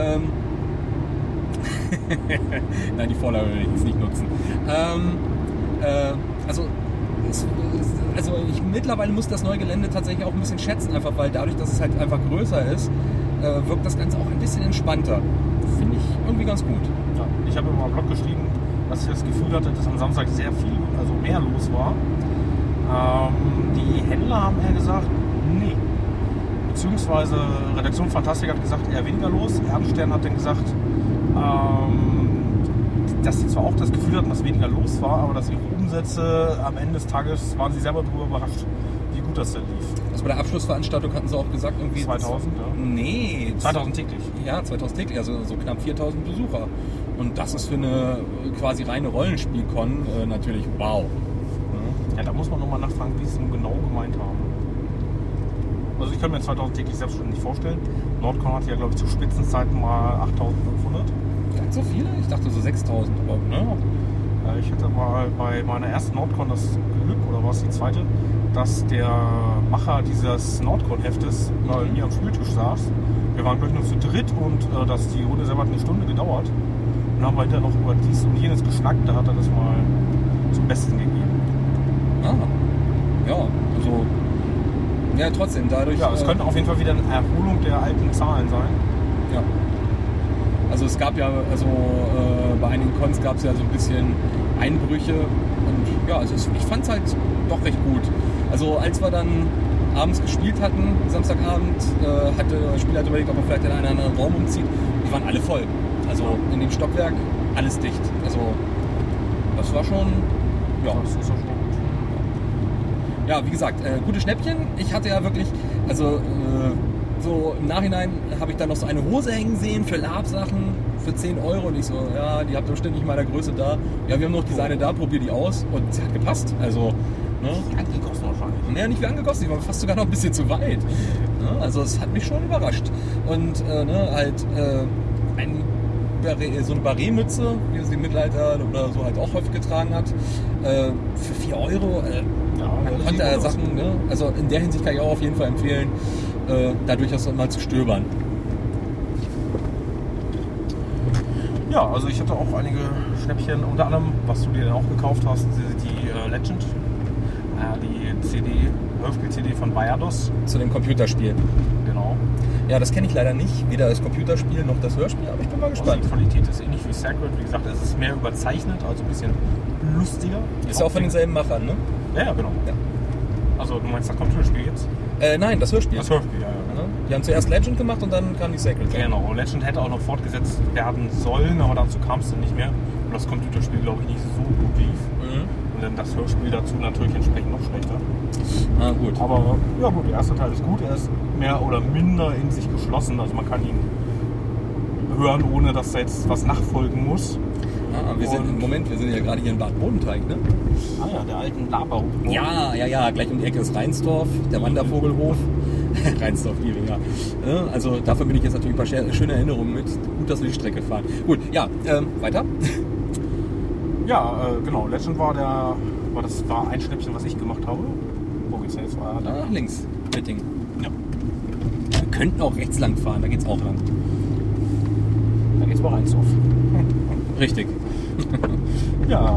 Nein, die Vorlage will ich jetzt nicht nutzen. Mittlerweile muss das neue Gelände tatsächlich auch ein bisschen schätzen, einfach weil dadurch, dass es halt einfach größer ist, wirkt das Ganze auch ein bisschen entspannter. Finde ich irgendwie ganz gut. Ja, ich habe immer im Blog geschrieben, dass ich das Gefühl hatte, dass am Samstag sehr viel, also mehr los war. Die Händler haben eher gesagt, nee. Beziehungsweise Redaktion Fantastik hat gesagt, eher weniger los. Erdenstern hat dann gesagt, dass sie zwar auch das Gefühl hatten, dass weniger los war, aber dass ihre Umsätze am Ende des Tages waren sie selber darüber überrascht, wie gut das denn lief. Also bei der Abschlussveranstaltung hatten sie auch gesagt, irgendwie... 2000, ja. Nee. 2000 täglich. Ja, 2000 täglich, also so knapp 4000 Besucher. Und das ist für eine quasi reine Rollenspiel-Con natürlich wow. Ja, da muss man nochmal nachfragen, wie sie es genau gemeint haben. Also ich kann mir 2000 täglich selbst schon nicht vorstellen. Nordcon hatte ja, glaube ich, zu Spitzenzeiten mal 8500. Ganz so viele? Ich dachte so 6000. Aber, ne? Ich hatte mal bei meiner ersten Nordcon das Glück, oder war es die zweite, dass der Macher dieses Nordcon-Heftes bei mir am Spieltisch saß. Wir waren, glaube ich, nur zu dritt und die Runde selber hat eine Stunde gedauert. Und haben weiter noch über dies und jenes geschnackt. Da hat er das mal zum Besten gegeben. Ah, ja, also... Ja, trotzdem, dadurch... Ja, es könnte auf jeden Fall wieder eine Erholung der alten Zahlen sein. Ja. Also es gab ja, bei einigen Cons gab es ja so ein bisschen Einbrüche und ja, also ich fand es halt doch recht gut. Also als wir dann abends gespielt hatten, Samstagabend, hatte das Spiel halt überlegt, ob er vielleicht in einen anderen Raum umzieht. Die waren alle voll. Also in dem Stockwerk alles dicht. Also das war schon... Ja, das ist ja schon gut. Ja, wie gesagt, gute Schnäppchen. Ich hatte ja wirklich, so im Nachhinein habe ich dann noch so eine Hose hängen sehen für Lab-Sachen für 10 Euro und ich so, ja, die habt ihr bestimmt nicht in meiner Größe da. Ja, wir haben noch diese eine da, probier die aus und sie hat gepasst. Also, ne? Angegossen wahrscheinlich. Naja, nicht wie angegossen, die war fast sogar noch ein bisschen zu weit. Ne? Also es hat mich schon überrascht. Und so eine Barret-Mütze, wie es die Mittelalter oder so halt auch häufig getragen hat, für 4 Euro. Man konnte da Sachen, ne? Also in der Hinsicht kann ich auch auf jeden Fall empfehlen, da durchaus mal zu stöbern. Ja, also ich hatte auch einige Schnäppchen, unter anderem, was du dir dann auch gekauft hast, die Legend, die Hörspiel-CD von Bayados. Zu dem Computerspiel. Genau. Ja, das kenne ich leider nicht, weder das Computerspiel noch das Hörspiel, aber ich bin mal gespannt. Also die Qualität ist ähnlich wie Sacred, wie gesagt, es ist mehr überzeichnet, also ein bisschen lustiger. Ist ja auch von denselben Machern, ne? Ja, genau. Ja. Also du meinst das Computerspiel jetzt? Nein, das Hörspiel. Das Hörspiel, ja. Die haben zuerst Legend gemacht und dann kam die Sacred. Genau, Legend hätte auch noch fortgesetzt werden sollen, aber dazu kam es dann nicht mehr. Und das Computerspiel, glaube ich, nicht so gut lief. Und dann das Hörspiel dazu natürlich entsprechend noch schlechter. Ah, gut. Aber ja gut, der erste Teil ist gut, er ist mehr oder minder in sich geschlossen, also man kann ihn hören, ohne dass da jetzt was nachfolgen muss. Wir sind ja gerade hier in Bad Bodenteig, ne? Ah ja, der alten Laberhof. Ja, gleich um die Ecke ist Reinsdorf, der Wandervogelhof. Reinsdorf, Liebing, ja. Also dafür bin ich jetzt natürlich ein paar schöne Erinnerungen mit. Gut, dass wir die Strecke fahren. Gut, ja, weiter. Ja, genau, Legend war ein Schnäppchen, was ich gemacht habe. Wo geht's denn jetzt? Nach links, Bitting. Ja. Wir könnten auch rechts lang fahren, da geht's auch lang. Da geht's bei Reinsdorf. Richtig. Ja.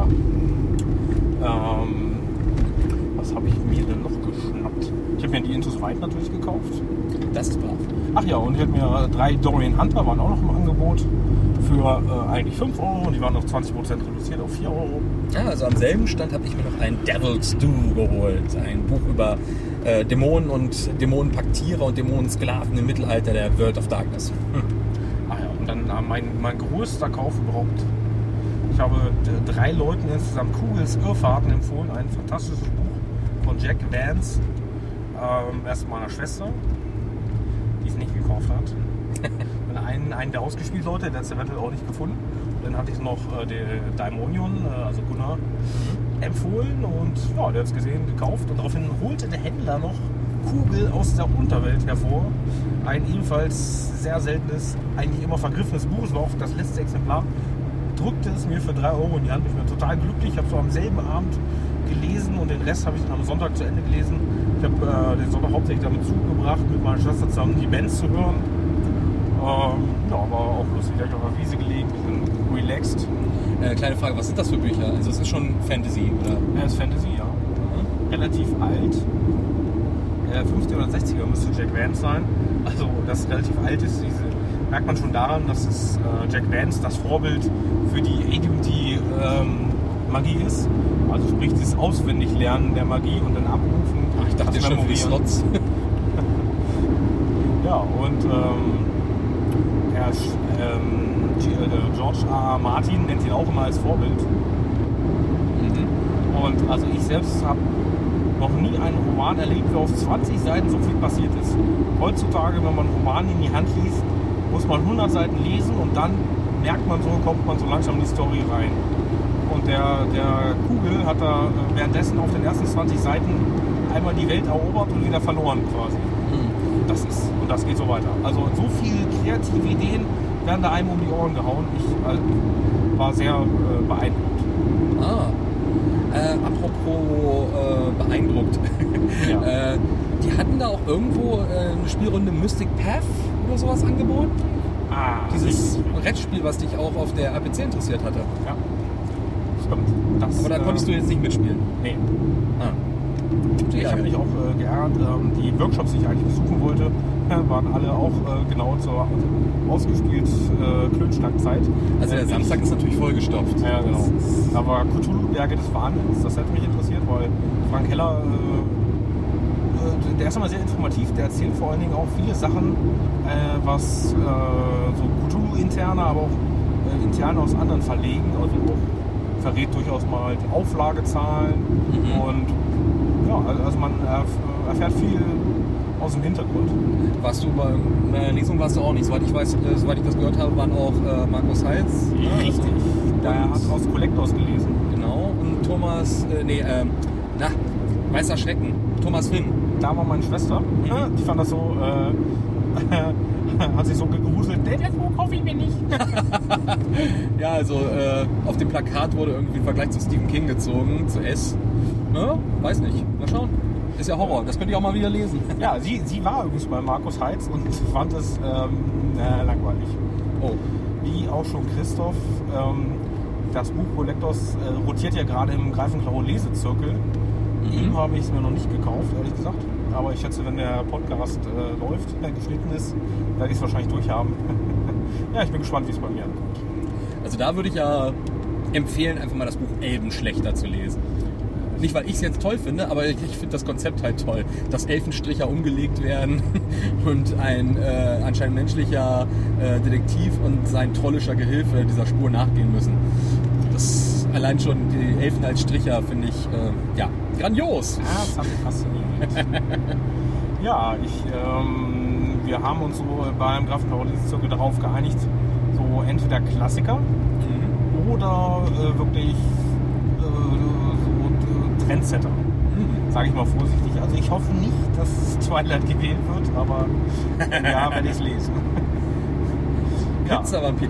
Was habe ich mir denn noch geschnappt? Ich habe mir die Into the Wild natürlich gekauft. Das ist brav. Ach ja, und ich habe mir 3 Dorian Hunter, waren auch noch im Angebot, für eigentlich 5 Euro und die waren auf 20% reduziert auf 4 Euro. Ja, also am selben Stand habe ich mir noch ein Devil's Due geholt. Ein Buch über Dämonen und Dämonenpaktierer und Dämonensklaven im Mittelalter der World of Darkness. Ach ja, und dann mein größter Kauf überhaupt. Ich habe 3 Leuten insgesamt Kugels Irrfahrten empfohlen. Ein fantastisches Buch von Jack Vance. Erst meiner Schwester, die es nicht gekauft hat. Und einen der ausgespielt Leute, der hat es eventuell auch nicht gefunden. Dann hatte ich noch den Daimonion, also Gunnar, empfohlen und ja, der hat es gesehen, gekauft und daraufhin holte der Händler noch Kugel aus der Unterwelt hervor. Ein ebenfalls sehr seltenes, eigentlich immer vergriffenes Buch. Es war auch das letzte Exemplar. Drückte es mir für 3 Euro in die Hand. Ich bin total glücklich. Ich habe es so am selben Abend gelesen und den Rest habe ich dann am Sonntag zu Ende gelesen. Ich habe den Sonntag hauptsächlich damit zugebracht, mit meiner Schwester zusammen die Bands zu hören. Ja, war auch lustig. Ich habe auf der Wiese gelegen, wir sind relaxed. Kleine Frage, was sind das für Bücher? Also es ist schon Fantasy, oder? Ja, das ist Fantasy, ja. Relativ alt. 50er oder 60er müsste Jack Vance sein. Also das relativ alt ist. Merkt man schon daran, dass es Jack Vance das Vorbild für die AD&D Magie ist. Also sprich dieses Auswendiglernen der Magie und dann abrufen. Ach, ich dachte schon für die Slots. Ja, und George R. Martin nennt ihn auch immer als Vorbild. Und also ich selbst habe noch nie einen Roman erlebt, wo auf 20 Seiten so viel passiert ist. Heutzutage, wenn man einen Roman in die Hand liest, muss man 100 Seiten lesen und dann merkt man so, kommt man so langsam in die Story rein. Und der Kugel hat da währenddessen auf den ersten 20 Seiten einmal die Welt erobert und wieder verloren quasi. Und das geht so weiter. Also so viele kreative Ideen werden da einem um die Ohren gehauen. Ich war sehr beeindruckt. Apropos beeindruckt. Ja. Die hatten da auch irgendwo eine Spielrunde Mystic Path oder sowas angeboten. Dieses Brettspiel, was dich auch auf der APC interessiert hatte. Ja. Stimmt. Aber da konntest du jetzt nicht mitspielen. Nee. Ich habe mich auch geärgert. Die Workshops, die ich eigentlich besuchen wollte, waren alle auch genau zur ausgespielt Klönschnackzeit. Also der Samstag ist natürlich vollgestopft. Ja, genau. Aber Cthulhu Berge des Wahnsinns, das hätte mich interessiert, weil Frank Heller, der ist immer sehr informativ, der erzählt vor allen Dingen auch viele Sachen, was so Cthulhu-interne, aber auch interne aus anderen Verlegen, also auch verrät durchaus mal die Auflagezahlen und ja, also man erfährt viel aus dem Hintergrund. Warst du bei einer Lesung warst du auch nicht. Soweit ich das gehört habe, waren auch Markus Heitz. Richtig. Der hat aus Collectors gelesen. Genau. Und Thomas, Weißer Schrecken. Thomas Finn. Da war meine Schwester. Die fand das so, hat sich so gegruselt. Das Buch kaufe ich mir nicht. Ja, also auf dem Plakat wurde irgendwie ein Vergleich zu Stephen King gezogen, zu S. Weiß nicht. Mal schauen. Ist ja Horror, das könnt ihr auch mal wieder lesen. Ja, sie war übrigens bei Markus Heitz und fand es langweilig. Oh. Wie auch schon Christoph. Das Buch Collectors rotiert ja gerade im Greifenklaue Lesezirkel. Ihm habe ich es mir noch nicht gekauft, ehrlich gesagt. Aber ich schätze, wenn der Podcast läuft, geschnitten ist, werde ich es wahrscheinlich durchhaben. Ja, ich bin gespannt, wie es bei mir ankommt. Also da würde ich ja empfehlen, einfach mal das Buch Elbenschlechter zu lesen. Nicht, weil ich es jetzt toll finde, aber ich finde das Konzept halt toll. Dass Elfenstricher umgelegt werden und ein anscheinend menschlicher Detektiv und sein trollischer Gehilfe dieser Spur nachgehen müssen. Das allein schon die Elfen als Stricher finde ich, grandios. Ja, das hat mich fasziniert. Ja, wir haben uns so beim Greifenklaue-Lesezirkel darauf geeinigt, so entweder Klassiker oder wirklich Trendsetter, sage ich mal vorsichtig. Also ich hoffe nicht, dass Twilight gewählt wird, aber ja, werde ich es lesen. Pizza-Vampir.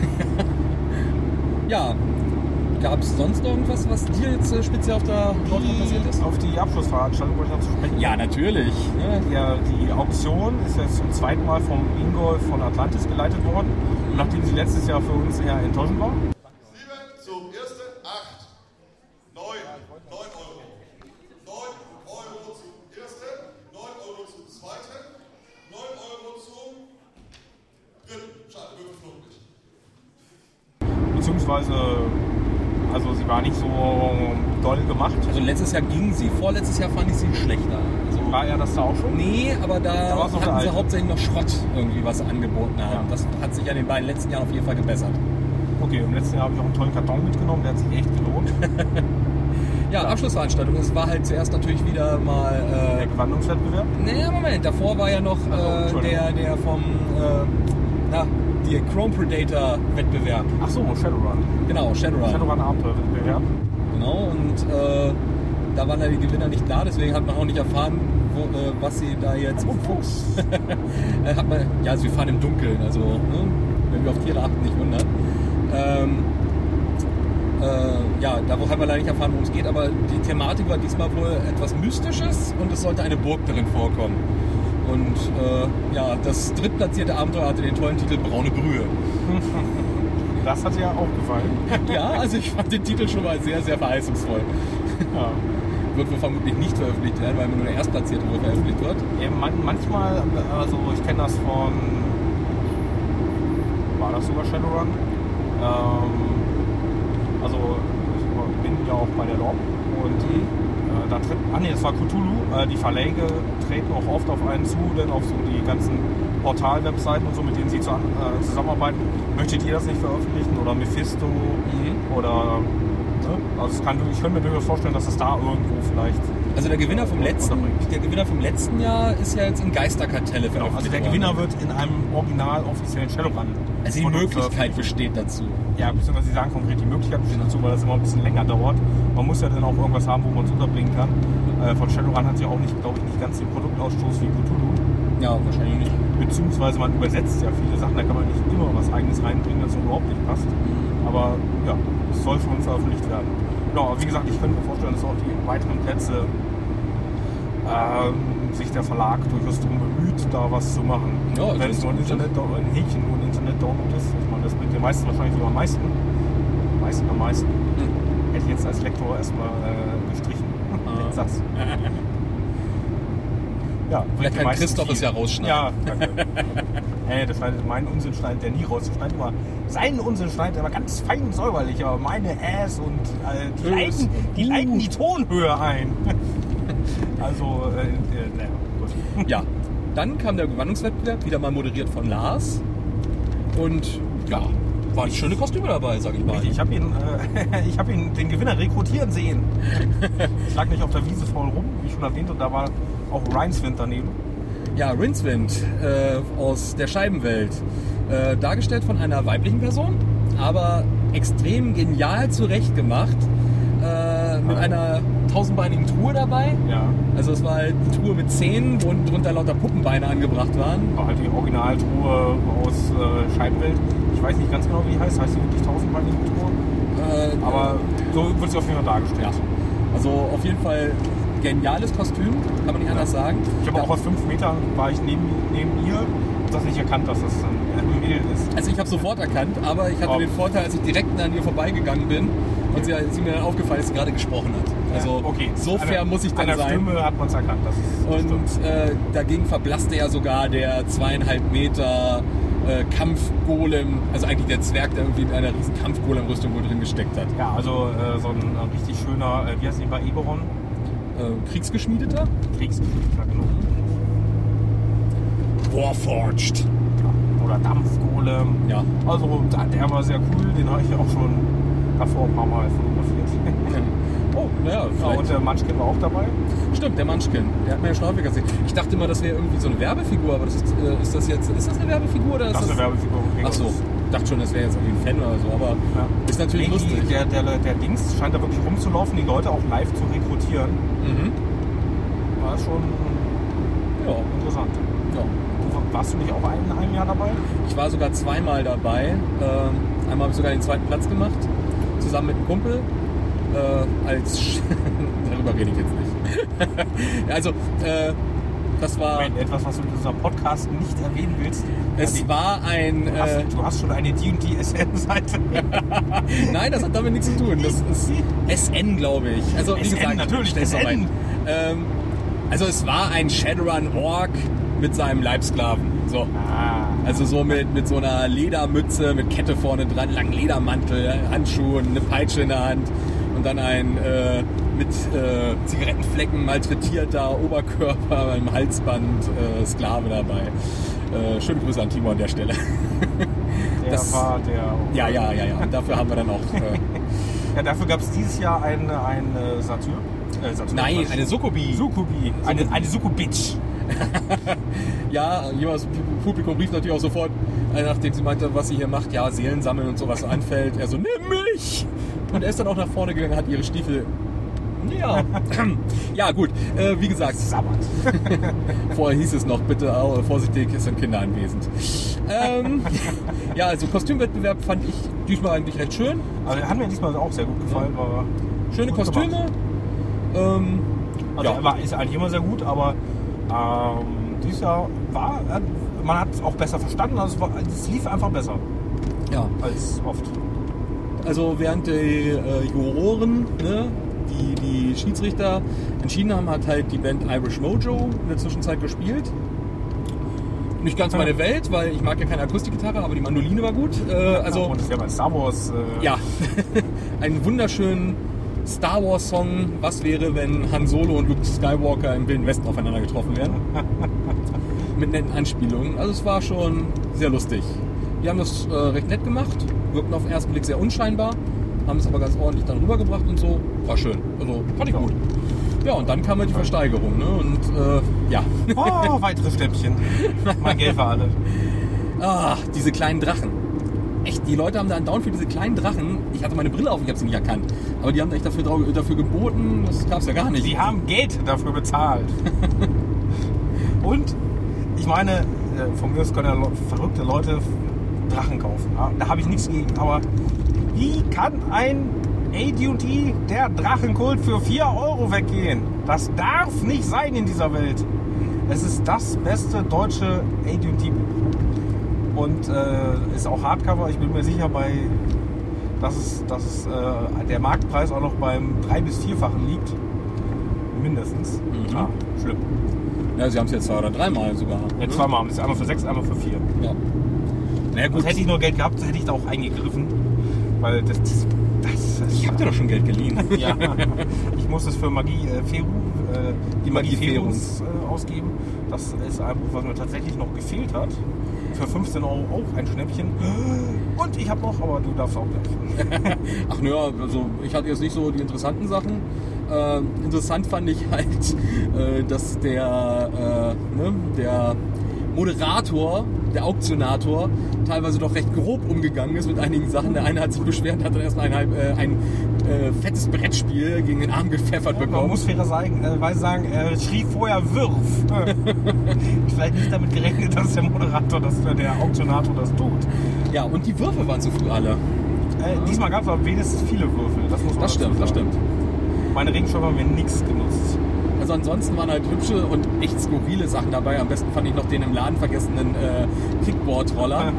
Ja, gab es sonst noch irgendwas, was dir jetzt speziell auf der Dortmund passiert ist? Auf die Abschlussveranstaltung wollte ich noch zu sprechen. Ja, natürlich. Ja, die Auktion ist jetzt zum zweiten Mal vom Ingolf von Atlantis geleitet worden, nachdem sie letztes Jahr für uns eher enttäuschend war. 7 zum ersten, 8, 9 Euro. 9 Euro zum ersten, 9 Euro zum zweiten, 9 Euro zum dritten. Schade, wir geflogen nicht. Beziehungsweise, also sie war nicht so doll gemacht. Also letztes Jahr ging sie, vorletztes Jahr fand ich sie schlechter. Also, war ja das da auch schon? Nee, aber da war's noch hatten sie alt. hauptsächlich noch Schrott irgendwie, was sie angeboten haben. Ja. Das hat sich ja in den beiden letzten Jahren auf jeden Fall gebessert. Okay, im letzten Jahr habe ich auch einen tollen Karton mitgenommen, der hat sich echt gelohnt. Ja, Abschlussveranstaltung. Es war halt zuerst natürlich wieder mal... Der Gewandungswettbewerb? Nee, Moment. Davor war ja noch der vom... die Chrome Predator Wettbewerb. Ach so, Shadowrun. Genau, Shadowrun. Shadowrun Abenteuer-Wettbewerb. Genau, und da waren die Gewinner nicht da, deswegen hat man auch nicht erfahren, was sie da jetzt... Fuchs. Also wir fahren im Dunkeln, also ne, wenn wir auf Tiere achten, nicht wundern. Da haben wir leider nicht erfahren, worum es geht, aber die Thematik war diesmal wohl etwas Mystisches und es sollte eine Burg darin vorkommen. Und das drittplatzierte Abenteuer hatte den tollen Titel Braune Brühe. Das hat dir ja auch gefallen. Ja, also ich fand den Titel schon mal sehr, sehr verheißungsvoll. Ja. Wird wohl vermutlich nicht veröffentlicht werden, weil nur der Erstplatzierte wohl veröffentlicht wird. Ja, manchmal, also ich kenne das von, war das sogar Shadowrun? Also ich bin ja auch bei der LORP und da tritt, das war Cthulhu, die Verläge treten auch oft auf einen zu, denn auf so die ganzen Portal-Webseiten und so, mit denen sie zusammenarbeiten. Möchtet ihr das nicht veröffentlichen? Oder Mephisto? Oder... Also ich könnte mir durchaus vorstellen, dass es da irgendwo vielleicht... Also der Gewinner vom letzten Jahr ist ja jetzt in Geisterkartelle veröffentlicht. Also der Gewinner wird in einem original offiziellen Shadowrun. Also die Möglichkeit besteht dazu. Ja, beziehungsweise sie sagen konkret, die Möglichkeit besteht dazu, weil das immer ein bisschen länger dauert. Man muss ja dann auch irgendwas haben, wo man es unterbringen kann. Von Shadowrun hat sie auch nicht, glaube ich, nicht ganz den Produktausstoß wie Cthulhu. Ja, wahrscheinlich nicht. Beziehungsweise man übersetzt ja viele Sachen, da kann man nicht immer was Eigenes reinbringen, das überhaupt nicht passt. Aber ja, es soll schon veröffentlicht werden. Genau, aber wie gesagt, ich könnte mir vorstellen, dass auch die weiteren Plätze sich der Verlag durchaus darum bemüht, da was zu machen. Ja, wenn es nur ein Internet-Download ist. Ich meine, das bringt den meisten wahrscheinlich sogar am meisten. Am meisten. Hätte ich jetzt als Lektor erstmal gestrichen. Den Satz. Ja, vielleicht kann Christoph es ja rausschneiden. Ja, danke. Das war mein Unsinn schneidet der nie rauszuschneiden. Seinen Unsinn schneidet er aber ganz fein und säuberlich. Aber meine Ass und die leiten die Tonhöhe ein. Also, naja, gut. Ja, dann kam der Gewandungswettbewerb, wieder mal moderiert von Lars. Und ja, waren schöne Kostüme dabei, sag ich mal. Ich habe ihn den Gewinner rekrutieren sehen. Ich lag nicht auf der Wiese voll rum, wie ich schon erwähnt, und da war auch Rinswind daneben. Ja, Rinswind aus der Scheibenwelt. Dargestellt von einer weiblichen Person, aber extrem genial zurechtgemacht. Mit einer 1000-beinigen Truhe dabei. Ja. Also es war halt eine Truhe mit Zähnen, wo drunter lauter Puppenbeine angebracht waren. War halt die Originaltruhe aus Scheibenwelt. Ich weiß nicht ganz genau, wie die heißt. Heißt die wirklich 1000-beinige Truhe? Aber so wird sie auf jeden Fall dargestellt. Ja. Also auf jeden Fall geniales Kostüm, kann man nicht anders sagen. Ich habe auch aus 5 Metern war ich neben ihr und das nicht erkannt, dass das ein Mädel ist. Also ich habe sofort erkannt, aber ich hatte den Vorteil, als ich direkt an ihr vorbeigegangen bin und sie mir dann aufgefallen ist, dass sie gerade gesprochen hat. Also so fair muss ich dann sein. An der Stimme hat man es erkannt. Das ist dagegen verblasste ja sogar der 2,5 Meter Kampfgolem, also eigentlich der Zwerg, der irgendwie in einer riesen Kampfgolem-Rüstung wohl drin gesteckt hat. Ja, also so ein richtig schöner, wie heißt die bei Eberron? Kriegsgeschmiedeter? Kriegsgeschmiedeter, genau. Warforged. Ja, oder Dampfgolem. Ja. Also der war sehr cool, den habe ich ja auch schon davor ein paar Mal fotografiert. Oh, naja, vielleicht. Und der Munchkin war auch dabei. Stimmt, der Munchkin. Der hat mir ja schon häufiger gesehen. Ich dachte immer, das wäre irgendwie so eine Werbefigur, aber ist das eine Werbefigur? Oder das ist eine Werbefigur. Ach so, ich dachte schon, das wäre jetzt irgendwie ein Fan oder so, aber ist natürlich lustig. Der Dings scheint da wirklich rumzulaufen, die Leute auch live zu rekrutieren. War schon interessant. Ja. Warst du nicht auch in einem Jahr dabei? Ich war sogar 2-mal dabei. Einmal habe ich sogar den 2. Platz gemacht, zusammen mit einem Kumpel. Darüber rede ich jetzt nicht. Also, das war... Etwas, was du in unserem Podcast nicht erwähnen willst. Es war ein... Du hast schon eine D&D SN-Seite. Nein, das hat damit nichts zu tun. Das ist SN, glaube ich. Also, wie SN, gesagt, natürlich, SN. Also, es war ein Shadowrun-Ork mit seinem Leibsklaven. So. Also so mit so einer Ledermütze, mit Kette vorne dran, langen Ledermantel, Handschuhen, eine Peitsche in der Hand und dann ein mit Zigarettenflecken malträtierter Oberkörper, einem Halsband, Sklave dabei. Schöne Grüße an Timo an der Stelle. War der... Ja. Und dafür haben wir dann auch... ja, dafür gab es dieses Jahr ein Satyr. Nein, eine Succubi. Eine Succubitch. Ja, jemand aus dem Publikum rief natürlich auch sofort, nachdem sie meinte, was sie hier macht, ja, Seelen sammeln und sowas anfällt. Er so, nimm mich! Und er ist dann auch nach vorne gegangen, hat ihre Stiefel Ja, ja gut, wie gesagt, Sabbat. vorher hieß es noch, bitte vorsichtig, es sind Kinder anwesend. Ja, also Kostümwettbewerb fand ich diesmal eigentlich recht schön. Also hat mir diesmal auch sehr gut gefallen. War Schöne gut Kostüme. Also Ja. ist eigentlich immer sehr gut, aber dieses Jahr man hat es auch besser verstanden. Also es lief einfach besser Ja, als oft. also während die Juroren, ne, die Schiedsrichter entschieden haben, hat halt die Band Irish Mojo in der Zwischenzeit gespielt. Nicht ganz meine Welt, weil ich mag ja keine Akustikgitarre, aber die Mandoline war gut. Also Und das ist ja bei Star Wars. ja, einen wunderschönen Star Wars Song. Was wäre, wenn Han Solo und Luke Skywalker im Wilden Westen aufeinander getroffen wären? Mit netten Anspielungen. Also es war schon sehr lustig. Die haben das recht nett gemacht, wirkten auf den ersten Blick sehr unscheinbar, haben es aber ganz ordentlich dann rübergebracht und so. War schön. Also fand ich gut. Ja, und dann kam halt die Versteigerung, ne? Und ja. Oh, weitere Stämmchen. Mein Geld war alle. Ah, diese kleinen Drachen. Echt, die Leute haben da einen Down für diese kleinen Drachen. Ich hatte meine Brille auf, ich habe sie nicht erkannt. Aber die haben echt dafür geboten, das gab's ja gar nicht. Die haben Geld dafür bezahlt. Und ich meine, von mir aus können ja verrückte Leute Drachen kaufen. Ja, da habe ich nichts gegen. Aber wie kann ein AD&D, der Drachenkult, für 4 € weggehen? Das darf nicht sein in dieser Welt. Es ist das beste deutsche AD&D-Buch. Und ist auch Hardcover. Ich bin mir sicher, dass der Marktpreis auch noch beim 3- bis 4-fachen liegt. Mindestens. Mhm. Ah, schlimm. Ja, sie haben es jetzt 2 oder 3 Mal sogar. Ja, zweimal haben wir es. Einmal für 6, einmal für 4. Ja. Naja, gut. Und hätte ich nur Geld gehabt, hätte ich da auch eingegriffen. Weil das Ich hab dir doch schon Geld geliehen. ja, ich muss es für Magie Feru, die Magie Feruns ausgeben. Das ist ein Buch, was mir tatsächlich noch gefehlt hat. Für 15 € auch ein Schnäppchen. Und ich habe noch, aber du darfst auch gleich. Ach naja, also ich hatte jetzt nicht so die interessanten Sachen. Interessant fand ich halt, dass der Moderator, der Auktionator, teilweise doch recht grob umgegangen ist mit einigen Sachen. Der eine hat sich beschwert, hat dann erstmal ein fettes Brettspiel gegen den Arm gepfeffert Man bekommen. muss fairerweise sagen, er schrie vorher Wirf. Vielleicht nicht damit gerechnet, dass der Moderator, der Auktionator das tut. Ja, und die Würfel waren zu früh alle. Diesmal gab es aber wenigstens viele Würfel. Das muss man Das dazu stimmt, das sagen. stimmt. Meine Regenschirme haben mir nichts genutzt. Also ansonsten waren halt hübsche und echt skurrile Sachen dabei. Am besten fand ich noch den im Laden vergessenen Kickboard-Roller.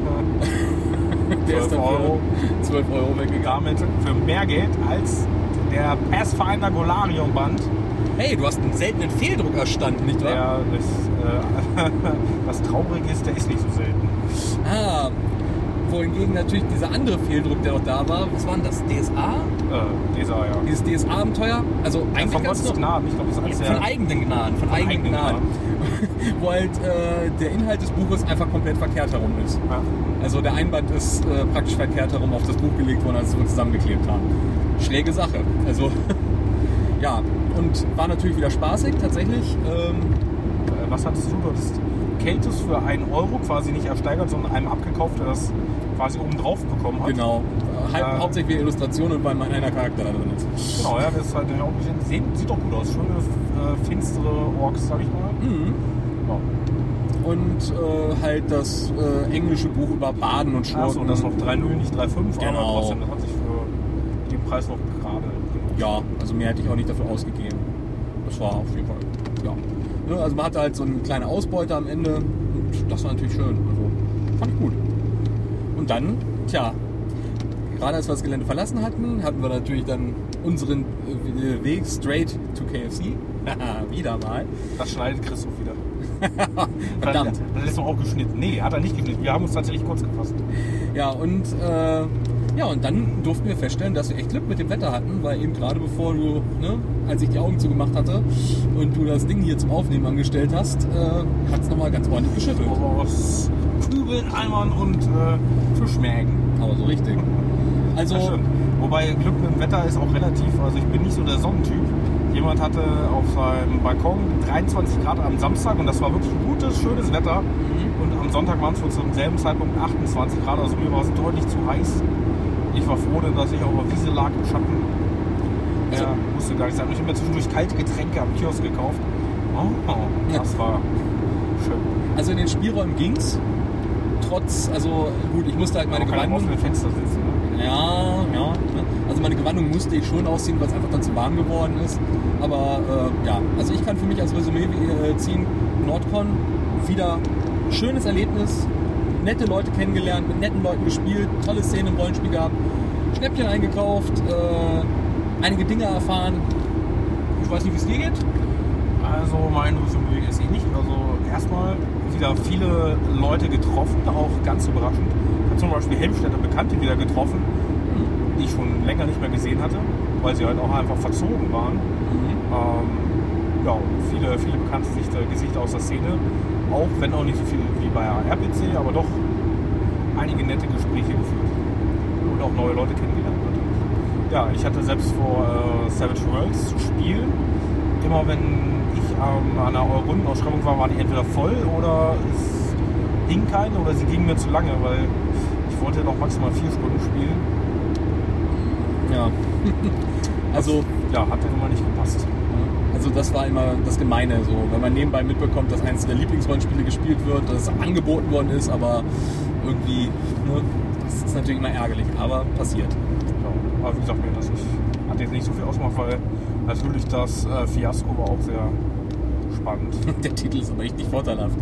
Der ist dann für 12 € weggegangen. Damit für mehr Geld als der Pathfinder Golarion-Band. Hey, du hast einen seltenen Fehldruck erstanden, nicht wahr? Das Traurige ist, der ist nicht so selten. Ah, wohingegen natürlich dieser andere Fehldruck, der noch da war, was war denn das? DSA? Dieser, ja. Dieses DSA-Abenteuer? Also eigentlich Von ganz Gottes noch, Gnaden. Ich glaube, das ist alles von eigenen Gnaden. Von eigenen Gnaden. Wo halt der Inhalt des Buches einfach komplett verkehrt herum ist. Ja. Also der Einband ist praktisch verkehrt herum auf das Buch gelegt worden, als wir zusammengeklebt haben. Schräge Sache. Also ja, und war natürlich wieder spaßig tatsächlich. Was hattest du? Du hattest Keltus für 1 € quasi nicht ersteigert, sondern einem abgekauft, der das quasi oben drauf bekommen hat. Genau. Hauptsächlich Illustrationen, weil mein einer Charakter da drin ist. Genau, ja, das ist halt auch gesehen. Sieht doch gut aus. Schöne, finstere Orks, sag ich mal. Mhm. Ja. Und halt das englische Buch über Baden und Schurken. Achso, das noch 3,0, nicht 3,5, Genau. aber trotzdem, das hat sich für den Preis noch gerade gelohnt. Ja, also mehr hätte ich auch nicht dafür ausgegeben. Das war auf jeden Fall, ja. Ne, also man hatte halt so eine kleine Ausbeute am Ende und das war natürlich schön. Also fand ich gut. Und dann, tja, gerade als wir das Gelände verlassen hatten, hatten wir natürlich dann unseren Weg straight to KFC. Wieder mal. Das schneidet Christoph wieder. Verdammt. Das ist doch auch geschnitten. Nee, hat er nicht geschnitten. Wir haben uns tatsächlich kurz gefasst. Ja, und dann durften wir feststellen, dass wir echt Glück mit dem Wetter hatten, weil eben gerade bevor du, als ich die Augen zugemacht hatte und du das Ding hier zum Aufnehmen angestellt hast, hat es nochmal ganz ordentlich geschüttelt. Aus Kübeln, Eimern und Fischmägen. Aber so richtig. Also, Das stimmt. Wobei Glück mit dem Wetter ist auch relativ, also ich bin nicht so der Sonnentyp. Jemand hatte auf seinem Balkon 23 Grad am Samstag und das war wirklich gutes, schönes Wetter. Und am Sonntag waren es wohl zum selben Zeitpunkt 28 Grad, also mir war es deutlich zu heiß. Ich war froh, dass ich auf der Wiese lag im Schatten. Also, Ja, musste gar nicht sein. Ich habe mir zwischendurch kalte Getränke am Kiosk gekauft. Oh, das war schön. also in den Spielräumen ging's. Trotz, also gut, ich musste halt meine Man kann am Gewandung... offenen Fenster sitzen. Ne? Ja. Also meine Gewandung musste ich schon ausziehen, weil es einfach dann zu warm geworden ist. Aber ja, also ich kann für mich als Resümee ziehen, Nordcon, wieder schönes Erlebnis, nette Leute kennengelernt, mit netten Leuten gespielt, tolle Szenen im Rollenspiel gehabt, Schnäppchen eingekauft, einige Dinge erfahren. Ich weiß nicht, wie es dir geht. Also mein Resümee ist ähnlich. Also erstmal wieder viele Leute getroffen, auch ganz überraschend. Ich habe zum Beispiel Helmstädter Bekannte wieder getroffen, die ich schon länger nicht mehr gesehen hatte, weil sie halt auch einfach verzogen waren. Ja, viele bekannte Gesichter aus der Szene, auch wenn auch nicht so viel wie bei RPC, aber doch einige nette Gespräche geführt und auch neue Leute kennengelernt natürlich. Ja, ich hatte selbst vor Savage Worlds zu spielen. Immer wenn ich an einer Rundenausschreibung war die entweder voll oder es hing keine oder sie ging mir zu lange, weil ich wollte noch maximal 4 Stunden spielen. Ja. Also, ja, hat dann immer nicht gepasst. Also das war immer das Gemeine, so, wenn man nebenbei mitbekommt, dass eines der Lieblingsrollenspiele gespielt wird, dass es angeboten worden ist, aber irgendwie, ne, das ist natürlich immer ärgerlich, aber passiert. Ja, aber wie gesagt, das hat jetzt nicht so viel ausgemacht, weil natürlich das Fiasko war auch sehr spannend. Der Titel ist aber echt nicht vorteilhaft.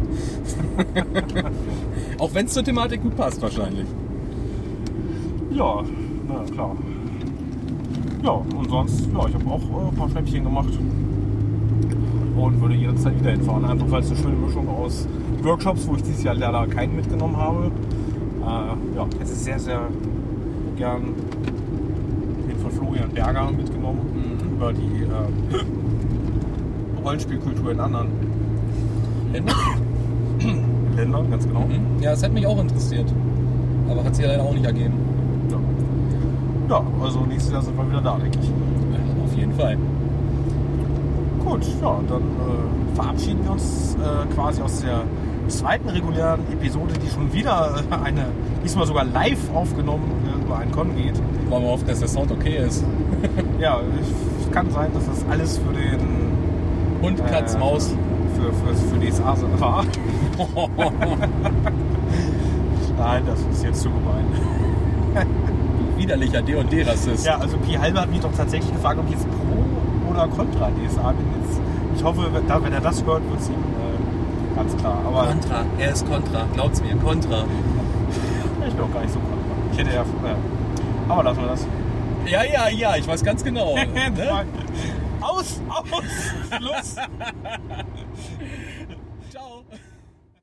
Auch wenn es zur Thematik gut passt wahrscheinlich. Ja, na klar. Ja, und sonst, ja, ich habe auch ein paar Schnäppchen gemacht und würde jederzeit wieder hinfahren. Einfach weil es eine schöne Mischung aus Workshops, wo ich dieses Jahr leider keinen mitgenommen habe. Ja, hätte sehr, sehr gern den von Florian Berger mitgenommen über die Rollenspielkultur in anderen Ländern, ganz genau. Ja, das hätte mich auch interessiert, aber hat sich ja leider auch nicht ergeben. Ja, also nächstes Jahr sind wir wieder da, denke ich. Ja, auf jeden Fall. Gut, ja, dann verabschieden wir uns quasi aus der zweiten regulären Episode, die schon wieder diesmal sogar live aufgenommen über einen Con geht. Wollen wir hoffen, dass der Sound okay ist. Ja, es kann sein, dass das alles für den Hund, Katz, Maus. Für DSA war. Nein, das ist jetzt zu gemein. Widerlicher D&D-Rassist. Ja, also Pi Halbe hat mich doch tatsächlich gefragt, ob ich jetzt pro oder contra DSA bin. Jetzt, ich hoffe, wenn er das hört, wird es ihm ganz klar. Aber Contra, er ist Contra, glaubt's mir, Contra. ich bin auch gar nicht so contra. Ich hätte ja. Aber lassen wir das. Ja, ich weiß ganz genau. Ne? Aus! Schluss!